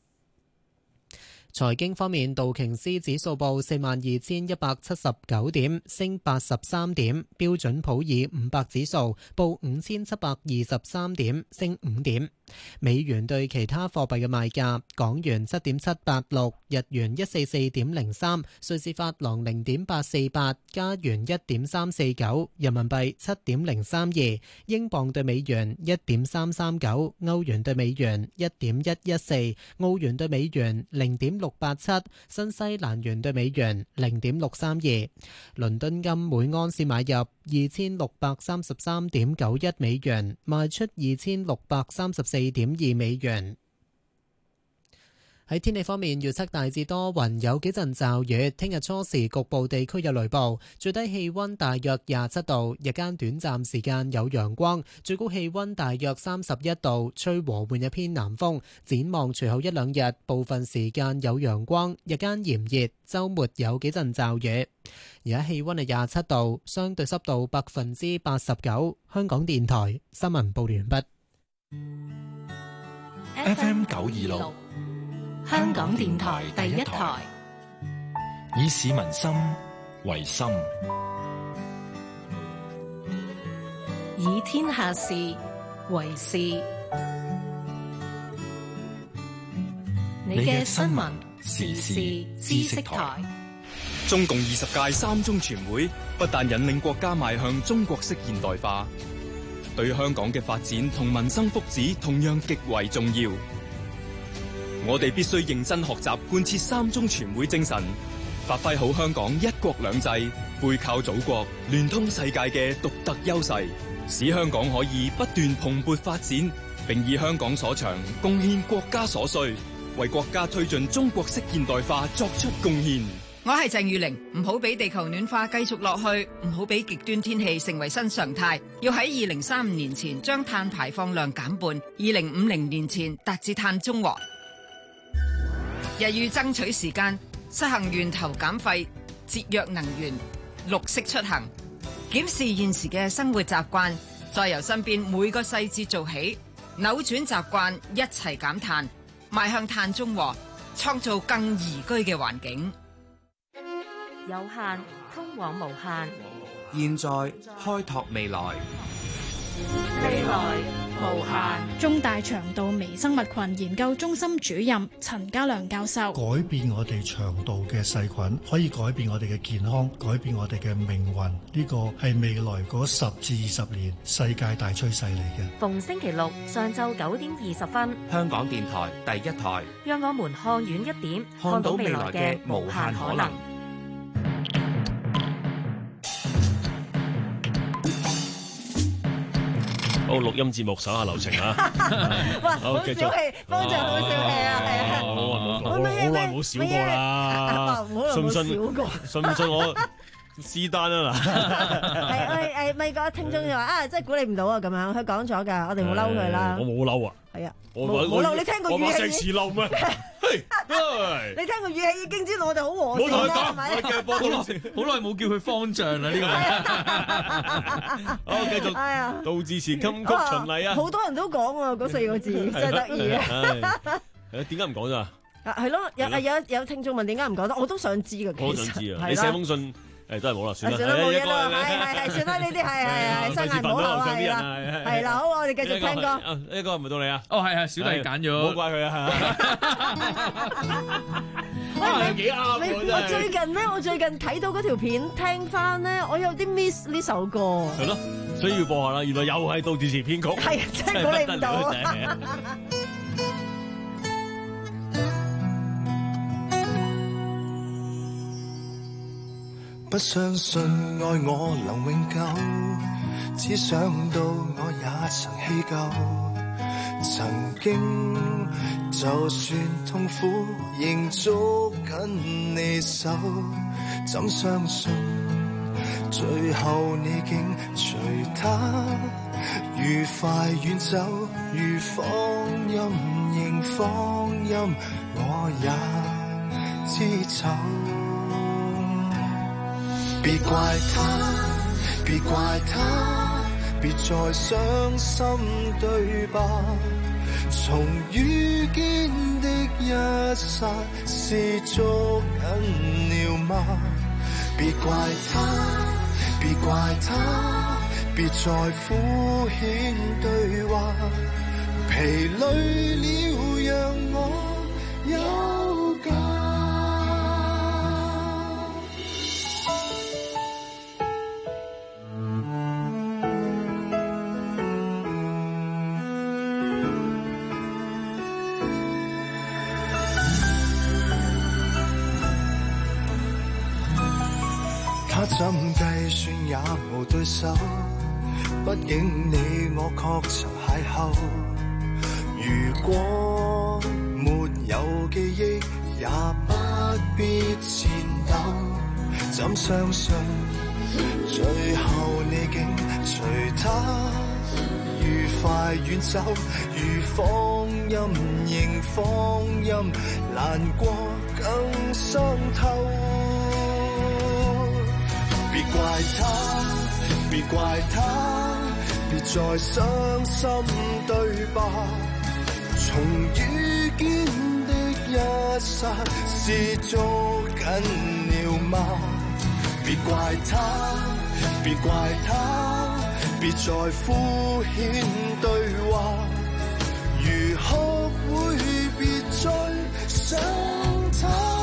財經方面，道瓊斯指數報四萬二千一百七十九點，升八十三點；標準普爾五百指數報五千七百二十三點，升五點。美元對其他貨幣嘅賣價：港元七點七八六，日元一四四點零三，瑞士法郎零點八四八，加元一點三四九，人民幣七點零三二，英鎊對美元一點三三九，歐元對美元一點一一四，澳元對美元零點六八七，新西蘭元對美元零點六三二。倫敦金每安士買入二千六百三十三點九一美元，賣出二千六百三十四點二美元。喺天氣方面，預測大致多雲，有幾陣驟雨。聽日初時局部地區有雷暴，最低氣溫大約廿七度，日間短暫時間有陽光，最高氣溫大約三十一度，吹和緩一偏南風。展望隨後一兩日，部分時間有陽光，日間炎熱，週末有幾陣驟雨。而家氣溫係廿七度，相對濕度百分之八十九。香港電台新聞報完畢。 F M 九二六。 香港電台第一台， 以市民心為心， 以天下事為事。你嘅新聞時事知識台。 中共二十屆三中全會不但引領國家邁向中國式現代化，對香港嘅發展同民生福祉同樣極為重要。我哋必須認真學習貫徹三中全會精神，發揮好香港一國兩制、背靠祖國、聯通世界嘅獨特優勢，使香港可以不斷蓬勃發展，並以香港所長貢獻國家所需，為國家推進中國式現代化作出貢獻。 我係鄭裕玲，唔好俾地球暖化繼續落去，唔好俾極端天氣成為新常態，要喺二零三五年前將碳排放量減半，二零五零年前達至碳中和。日欲爭取時間，實行源頭減廢、節約能源、綠色出行，檢視現時嘅生活習慣，再由身邊每個細節做起，扭轉習慣，一齊減碳，邁向碳中和，創造更宜居嘅環境。 有限通往無限， 現在開拓未來， 未來無限。 中大腸道微生物群研究中心主任陳家良教授： 改變我哋腸道嘅細菌，可以改變我哋嘅健康，改變我哋嘅命運。呢個係未來嗰十至二十年世界大趨勢嚟嘅。 逢星期六上晝九點二十分， 香港電台第一台， 讓我們看遠一點，看到未來嘅無限可能。 好，錄音節目手下留情啊！ 哇，好小氣，方丈好小氣啊，係啊！ 好耐冇好耐冇少過啦，信唔信？信唔信我私單啊嗱？ 係係係，咪個聽眾就話啊，真係估你唔到啊咁樣，佢講咗㗎，我哋冇嬲佢啦。 我冇嬲啊！ 係啊， 我冇嬲，你聽過語氣？ 我把聲似嬲咩？ 你聽個語氣已經知道我哋好和冇同佢善啦，係咪？ 講，好耐好耐冇叫佢方丈啦呢個。 好，繼續。 係啊， 杜自持金曲循例啊！ 好多人都講啊，嗰四個字真係得意啊！ 誒，點解唔講咋？ 啊，係咯，有有有聽眾問點解唔講得，我都想知㗎。 我都想知啊！你寫封信。誒都係冇啦，算啦， 算啦，冇嘢啦，係係係，算啦，呢啲係係係，生硬唔好啦，係啦，係啦，好，我哋繼續聽歌。 呢個係咪到你啊？ 哦，係係，小弟揀咗， 唔好怪佢啊！ 喂， 幾啱喎！ 我最近咧，我最近睇到嗰條片，聽翻咧，我有啲 miss 呢首歌。 係咯，所以要播下啦。原來又係杜自持編曲， 係真係估你唔到。 不相信愛我能永久，只想到我也曾氣夠。曾經就算痛苦，仍捉緊你手。怎相信最後你竟隨他愉快遠走？如放任仍放任，我也知醜。別怪他，別怪他，別再傷心對吧？從遇見的一剎，是捉緊了嗎？別怪他，別怪他，別再敷衍對話，疲累了讓我有假。他怎計算也無對手，畢竟你我確曾邂逅。如果沒有記憶，也不必顫抖。怎相信最後你竟隨他愉快遠走？如放任仍放任，難過更傷透。別怪他，別怪他，別再傷心對吧？從遇見的一剎，是捉緊了嗎？別怪他，別怪他，別再敷衍對話。如學會別再想他。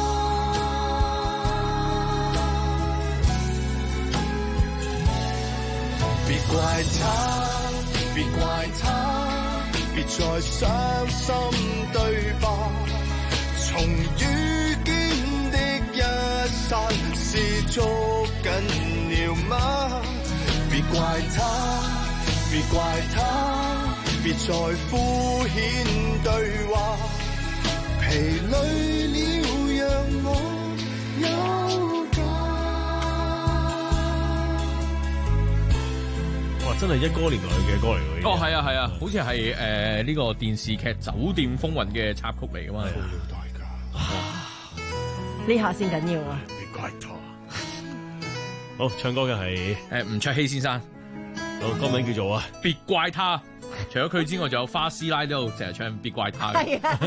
別怪他，別怪他，別再傷心對吧？從遇見的一剎，是捉緊了嗎？別怪他，別怪他，別再敷衍對話，疲累了讓我有假。 真係一哥年代嘅歌嚟喎！ 哦，係啊，係啊，好似係誒呢個電視劇《酒店風雲》嘅插曲嚟噶嘛？ 呢下先緊要啊！ 別怪他。好，唱歌嘅係誒吳卓羲先生， 好歌名叫做啊 《別怪他》。除咗佢之外，仲有花師奶都成日唱《別怪他》。 係啊，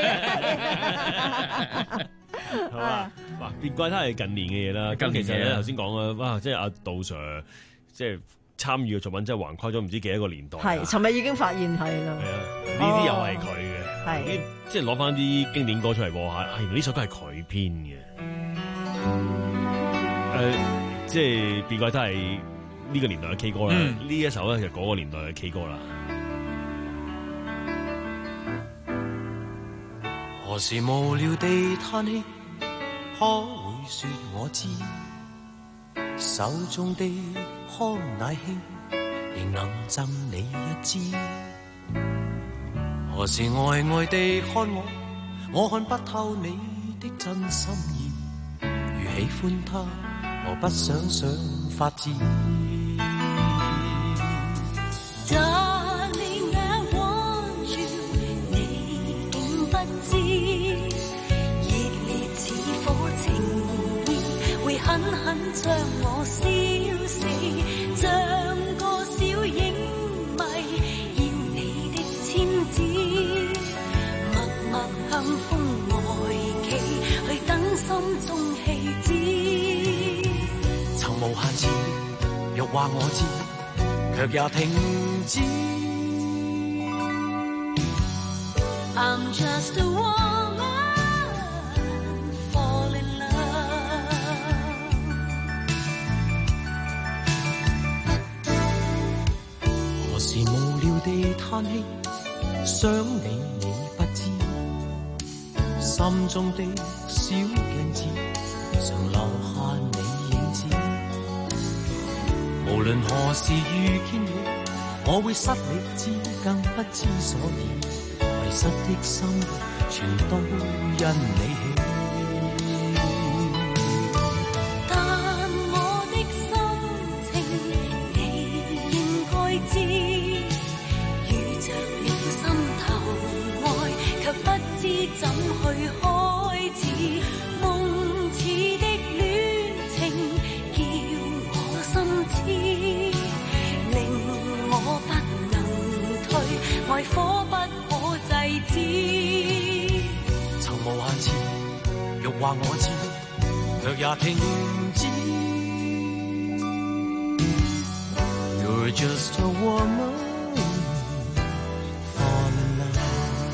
係嘛？哇！別怪他係近年嘅嘢啦。咁其實咧頭先講啊，哇！即係阿杜 Sir 即係。參與嘅作品真係橫跨咗唔知幾多個年代。 係，尋日已經發現係啦。 係啊，呢啲又係佢嘅。 係， 啲即係攞翻啲經典歌出嚟播下，係呢首歌係佢編嘅。誒，即係別怪他係呢個年代嘅 K 歌啦。呢一首咧就嗰個年代嘅 K 歌啦。 何時無聊地嘆氣，可會說我知？手中的康乃馨，仍能贈你一支。何時呆呆地看我，我看不透你的真心意。如喜歡他，何不想想法子？ Darling, I want you， 你竟不知。 情意會狠狠將我燒死，像個小影迷演你的千子，默默向風外企，去等心中氣止。 曾無限次欲話我知，卻也停止。 I'm just a woman, fall in love。 何時無聊地嘆氣，想你你不知，心中的小鏡子常留下你影子。無論何時遇見你，我會失理智，更不知所以。遺失的心全都因你起， 但我的心情你應該知，遇着了心頭愛，卻不知怎去開始。夢似的戀情叫我心痴，令我不能退，愛火不曾無限次欲話我知，卻也停止。You're just a woman, fall in love。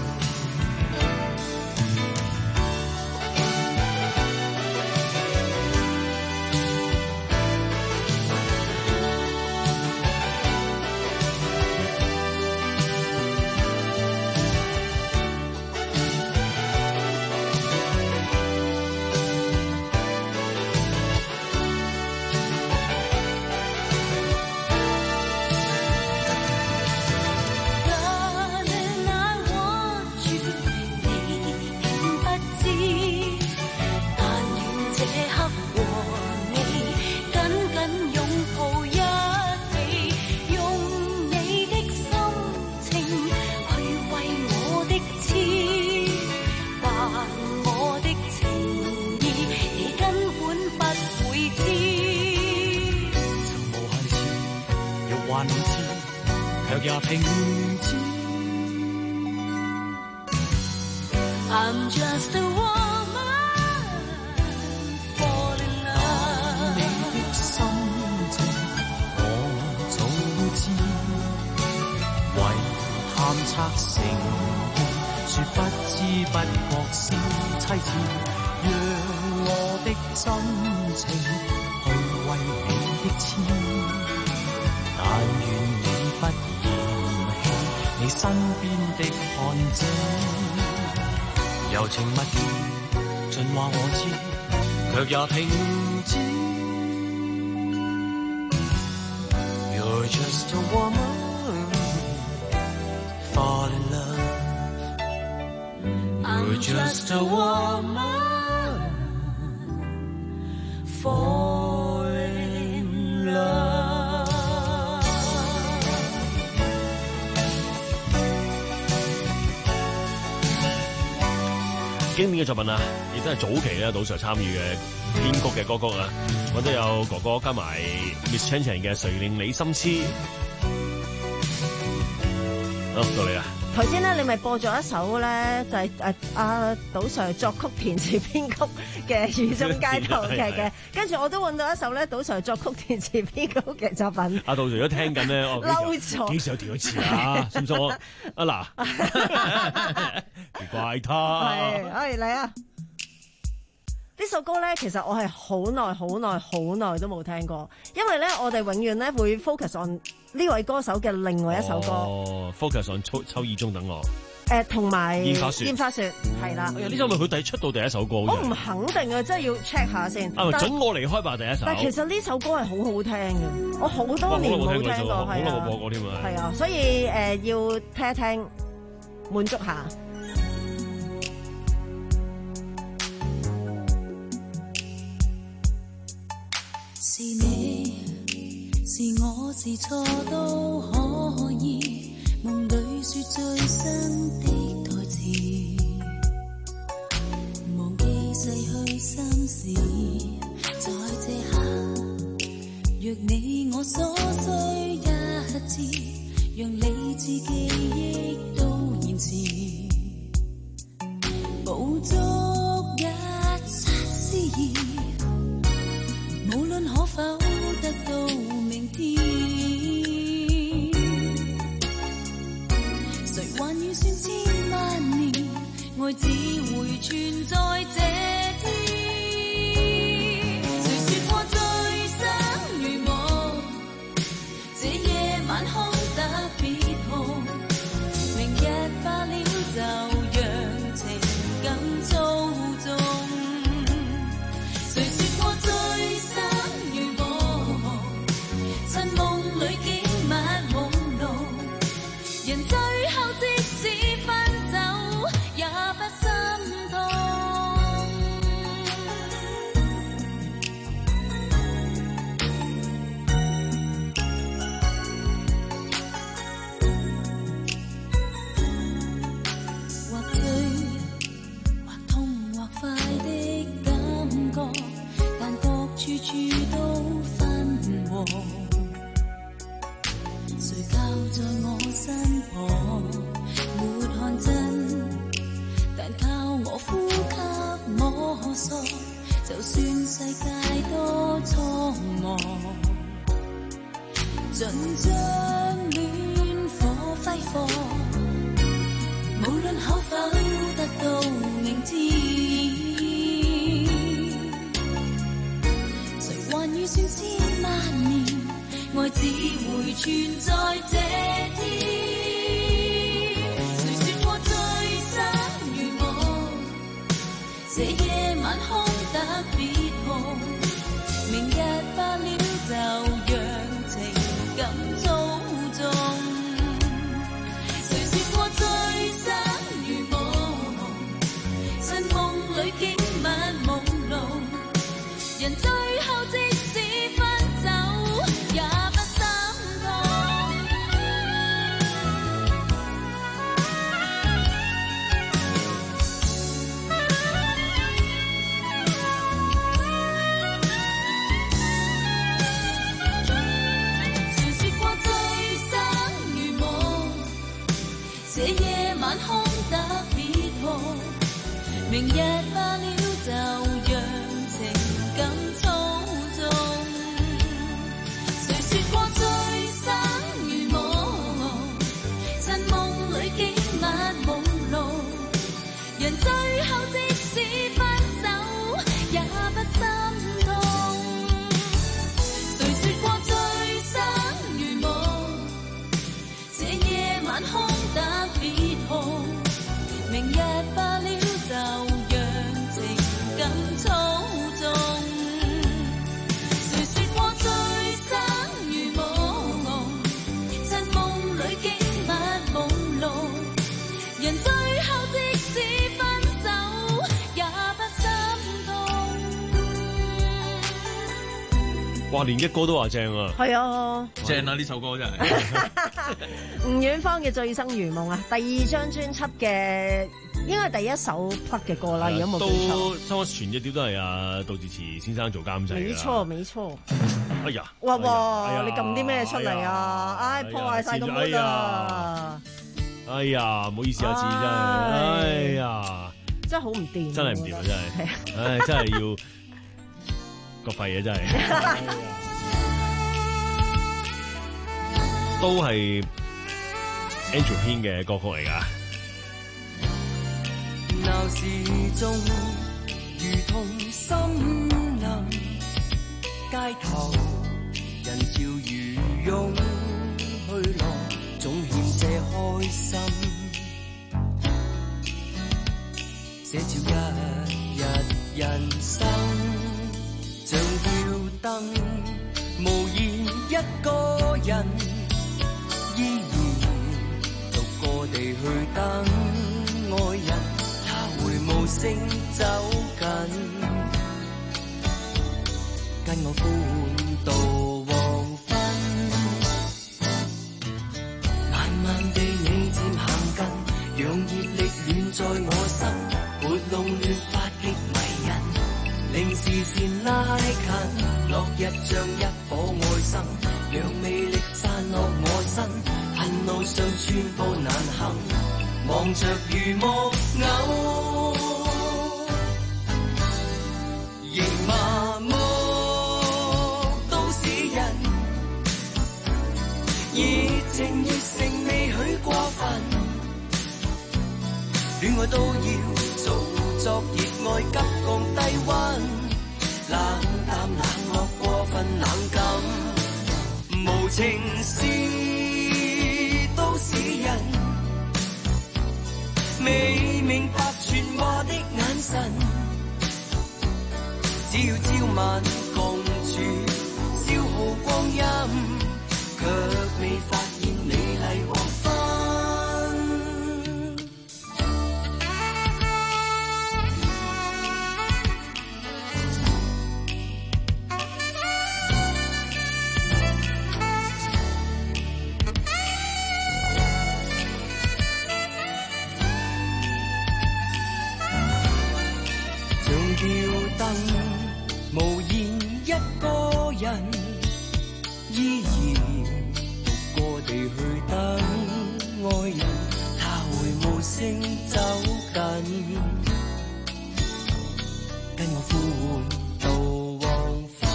I'm just a woman, fall in love。 你的心情我早知，為探測成意，說不知不覺是妻子，讓我的真情去為你的痴，但願你不嫌棄你身邊的漢子。柔情蜜意，盡話我知，卻也停止。You're just a woman, fall in love。You're just a woman, fall in love。 經典嘅作品啊，亦都係早期咧，杜 Sir 參與嘅編曲嘅歌曲啊，我都有哥哥加埋 Miss Chan Chan 嘅《誰令你心痴》。好，到你啦。 頭先咧，你咪播咗一首咧，就係誒阿杜 Sir 作曲填詞編曲嘅《雨中街頭劇》嘅，跟住我都揾到一首咧，杜 Sir 作曲填詞編曲嘅作品。 阿杜 Sir 如果聽緊咧，我嬲咗， 幾時有填咗詞啊？信唔信我？啊嗱，別怪他。 係，哎嚟啊！呢首歌咧，其實我係好耐、好耐、好耐都冇聽過，因為咧，我哋永遠咧會 focus on 呢位歌手嘅另外一首歌。 哦 ，focus on 秋秋意中等我。 誒，同埋煙花雪， 煙花雪係啦。 呢首咪佢第出道第一首歌。 我唔肯定啊，真係要 check 下先。 啊，準我離開吧第一首。 但係其實呢首歌係好好聽嘅，我好多年冇聽過，係啊， 好耐冇播過添啊。 係啊，所以誒要聽一聽，滿足下。 是你，是我，是錯都可以。夢裏說最新的台詞，忘記逝去心事。 若你我所需一致，讓理智記憶都延遲，捕捉一剎詩意，無論可否得到明天，誰還預算千萬年，愛只會存在這天。晚空特別紅，明日化了就讓情感操縱。誰說過醉生如夢，趁夢裏景物朦朧，人最後即使分手也不心痛。處處都分和，誰靠在我身旁？沒看真，但靠我呼吸摸索，就算世界多蒼茫，盡將戀火揮霍，無論可否得到明天。還預算千萬年，愛只會存在這天。誰說過醉生如夢，這夜晚空特別紅，明日化了就讓情感操縱。誰說過醉生如夢，趁夢裏景物朦朧，人最後即使分手也不心痛。誰說過醉生如夢，這夜晚空特別紅，明日化了就讓情感操縱。誰說過醉生如夢，趁夢裏景物朦朧，人最後即使分手也不心痛。誰說過醉生如夢，這夜晚空特別紅，明日化了就讓情感操縱。誰說過醉生如夢，趁夢裏景物朦朧，人最後即使分手也不心痛。 哇！連一哥都話正啊， 係啊， 正啊！呢首歌真係吳遠芳嘅《醉生如夢》啊，第二張專輯嘅應該係第一首 plug 嘅歌啦，如果冇記錯。 都差唔多全隻碟都係阿杜自持先生做監製㗎。 沒錯，沒錯。 哎呀！ 哇哇！ 哎呀你撳啲咩出嚟啊？唉，破壞晒個 mood 啊！ 哎呀，唔好意思啊，志真係，哎呀， 真係好唔掂， 真係唔掂啊，真係，唉，真係要個肺啊，真係，都係 Angel 編嘅歌曲嚟㗎。 鬧市中如同森林，街頭人潮如湧去浪，總欠這開心。寫照一日人生，像吊燈，無言一個人，依然獨個地去等愛人，他會無聲走近，跟我歡度黃昏。慢慢地你漸行近，讓熱力暖在我心，撥弄亂髮極迷人，令是線拉近，落日像一顆愛心，讓魅力散落我身，恨路上寸步難行，望着如木偶，仍麻木都市人，熱情熱誠未許過分，戀愛都要做作熱愛急降低溫，冷淡冷落過分冷感，無情是都市人，未明白傳話的眼神，只要朝晚共處消耗光陰，卻未發現美麗黃昏。吊燈無言一個人，依然獨個地去等愛人，他會無聲走近，跟我呼喚到黃昏，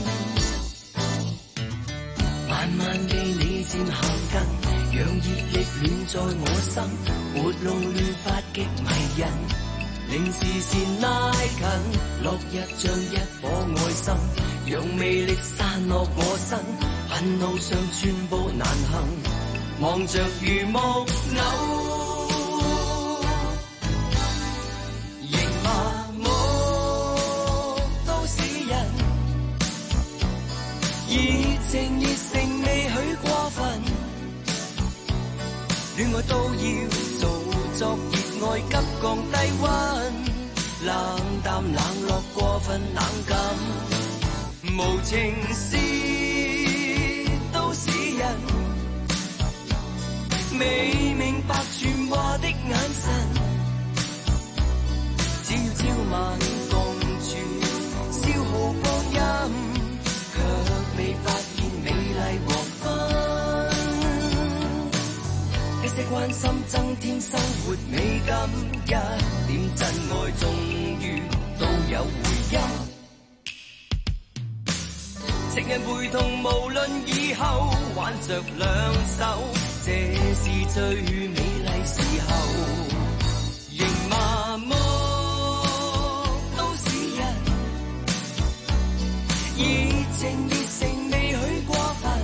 慢慢地你漸行近，讓熱力暖在我心，沒路亂發極迷人，令視線拉近，落日像一顆愛心，讓魅力散落我身，恨路上寸步難行，望着如木偶，仍麻木都市人，熱情熱誠未許過分，戀愛都要做作熱愛急降低溫，冷淡冷落過分冷感，無情是都市人，未明白傳話的眼神，只要朝晚共處消耗光陰，卻未發現美麗黃昏。一些關心增添生活美感，一點真愛終於都有回音。情人陪同無論以後，挽着兩手，這是最美麗時候。仍麻木都市人，熱情熱誠未許過分，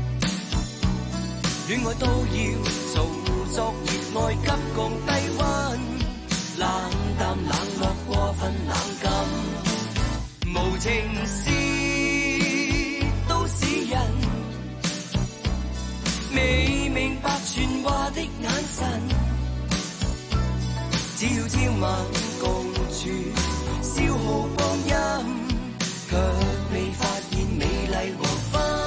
戀愛都要做作熱愛急降低溫，冷淡冷落過分冷感，無情是都市人，未明白傳話的眼神，只要朝晚共處消耗光陰，卻未發現美麗黃昏。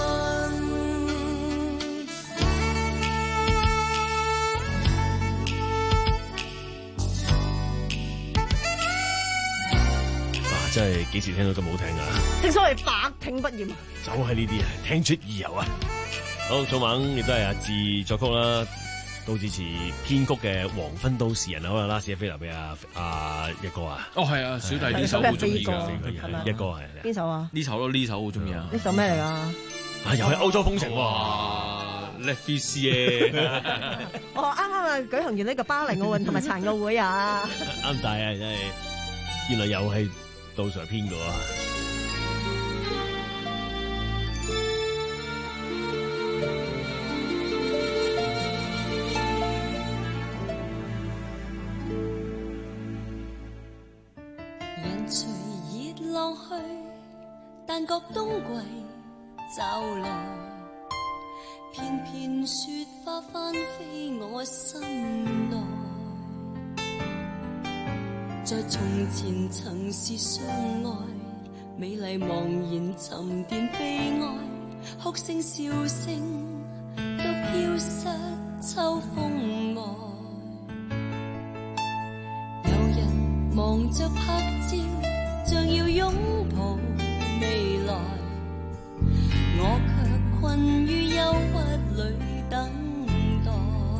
真係幾時聽到咁好聽啊！ 正所謂百聽不厭， 就係呢啲啊，聽出意由啊！好，草蜢亦都係阿志作曲啦，杜自持編曲嘅《黃昏都市人》，好啦，拉屎飛流俾阿阿一哥啊！ 哦，係啊，小弟呢首好中意㗎， 一哥係邊首啊？ 呢首咯，呢首好中意啊！ 呢首咩嚟㗎？ 啊，又係歐洲風情喎 ！Let me see 我啱啱啊舉行完呢個巴黎奧運同埋殘奧會啊！ 啱大啊，真係原來又係。杜 Sir 編嘅喎， 人隨熱浪去，但覺冬季就來，片片雪花翻飛我心內。在從前曾是相愛，美麗茫然沉澱悲哀，哭聲笑聲都飄失秋風外。有人忙着拍照， 像要擁抱未來，我卻困於憂鬱裏等待。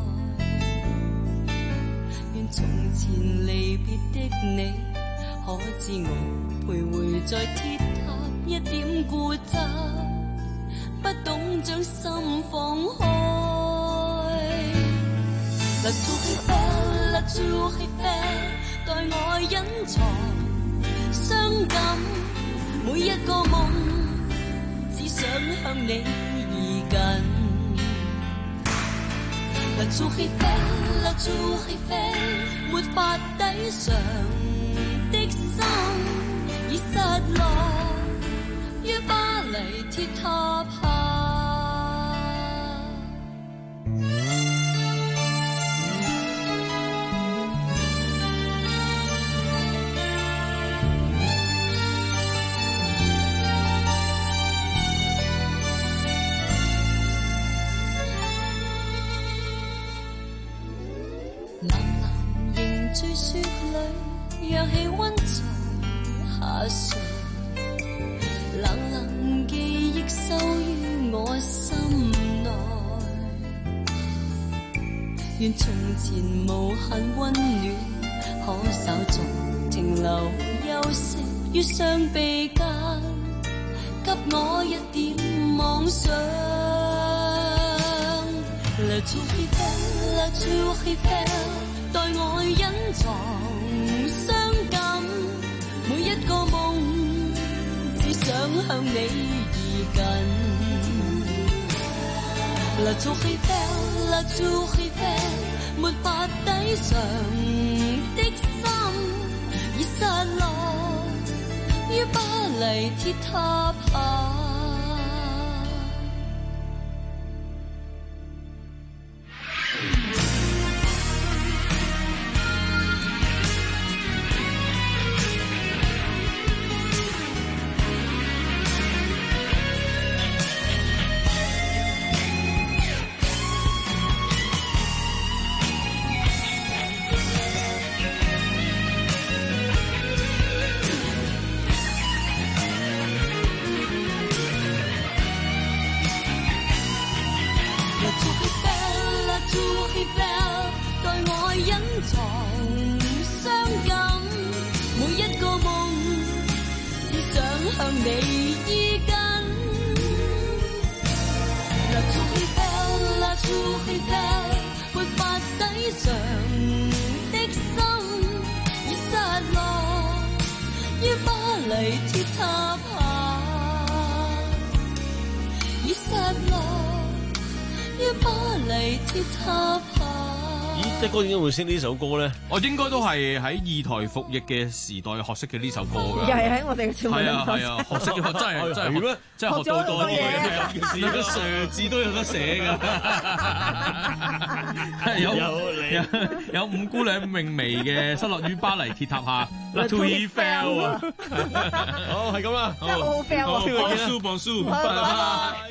願從前離別的你，可知我徘徊在鐵塔，一點固執，不懂將心放開。La tour Eiffel, la tour Eiffel， 待我隱藏傷感，每一個夢只想向你移近。La tour Eiffel, la tour Eiffel， 沒法抵償的心已失落於巴黎鐵塔下。追雪裏，讓氣溫在下垂，冷冷記憶收於我心內。願從前無限溫暖，可稍作停留休息於雙臂間，給我一點妄想。La tour Eiffel, la tour Eiffel， 待我隱藏傷感，每一個夢只想向你移近。La tour Eiffel, la tour Eiffel， 沒法抵償的心已失落於巴黎鐵塔下。 即係哥點解會識呢首歌咧？ 我應該都係喺二台服役嘅時代學識嘅呢首歌㗎。 又係喺我哋嘅節目。係啊係啊，學識嘅真係真係真係學到多嘢。連個蛇字都有得寫㗎。有有有五姑娘命微嘅失落於巴黎鐵塔下 ，La Tour Eiffel 啊！ 好係咁啦， 真係好好 fail 啊！ 幫書幫書，拜拜。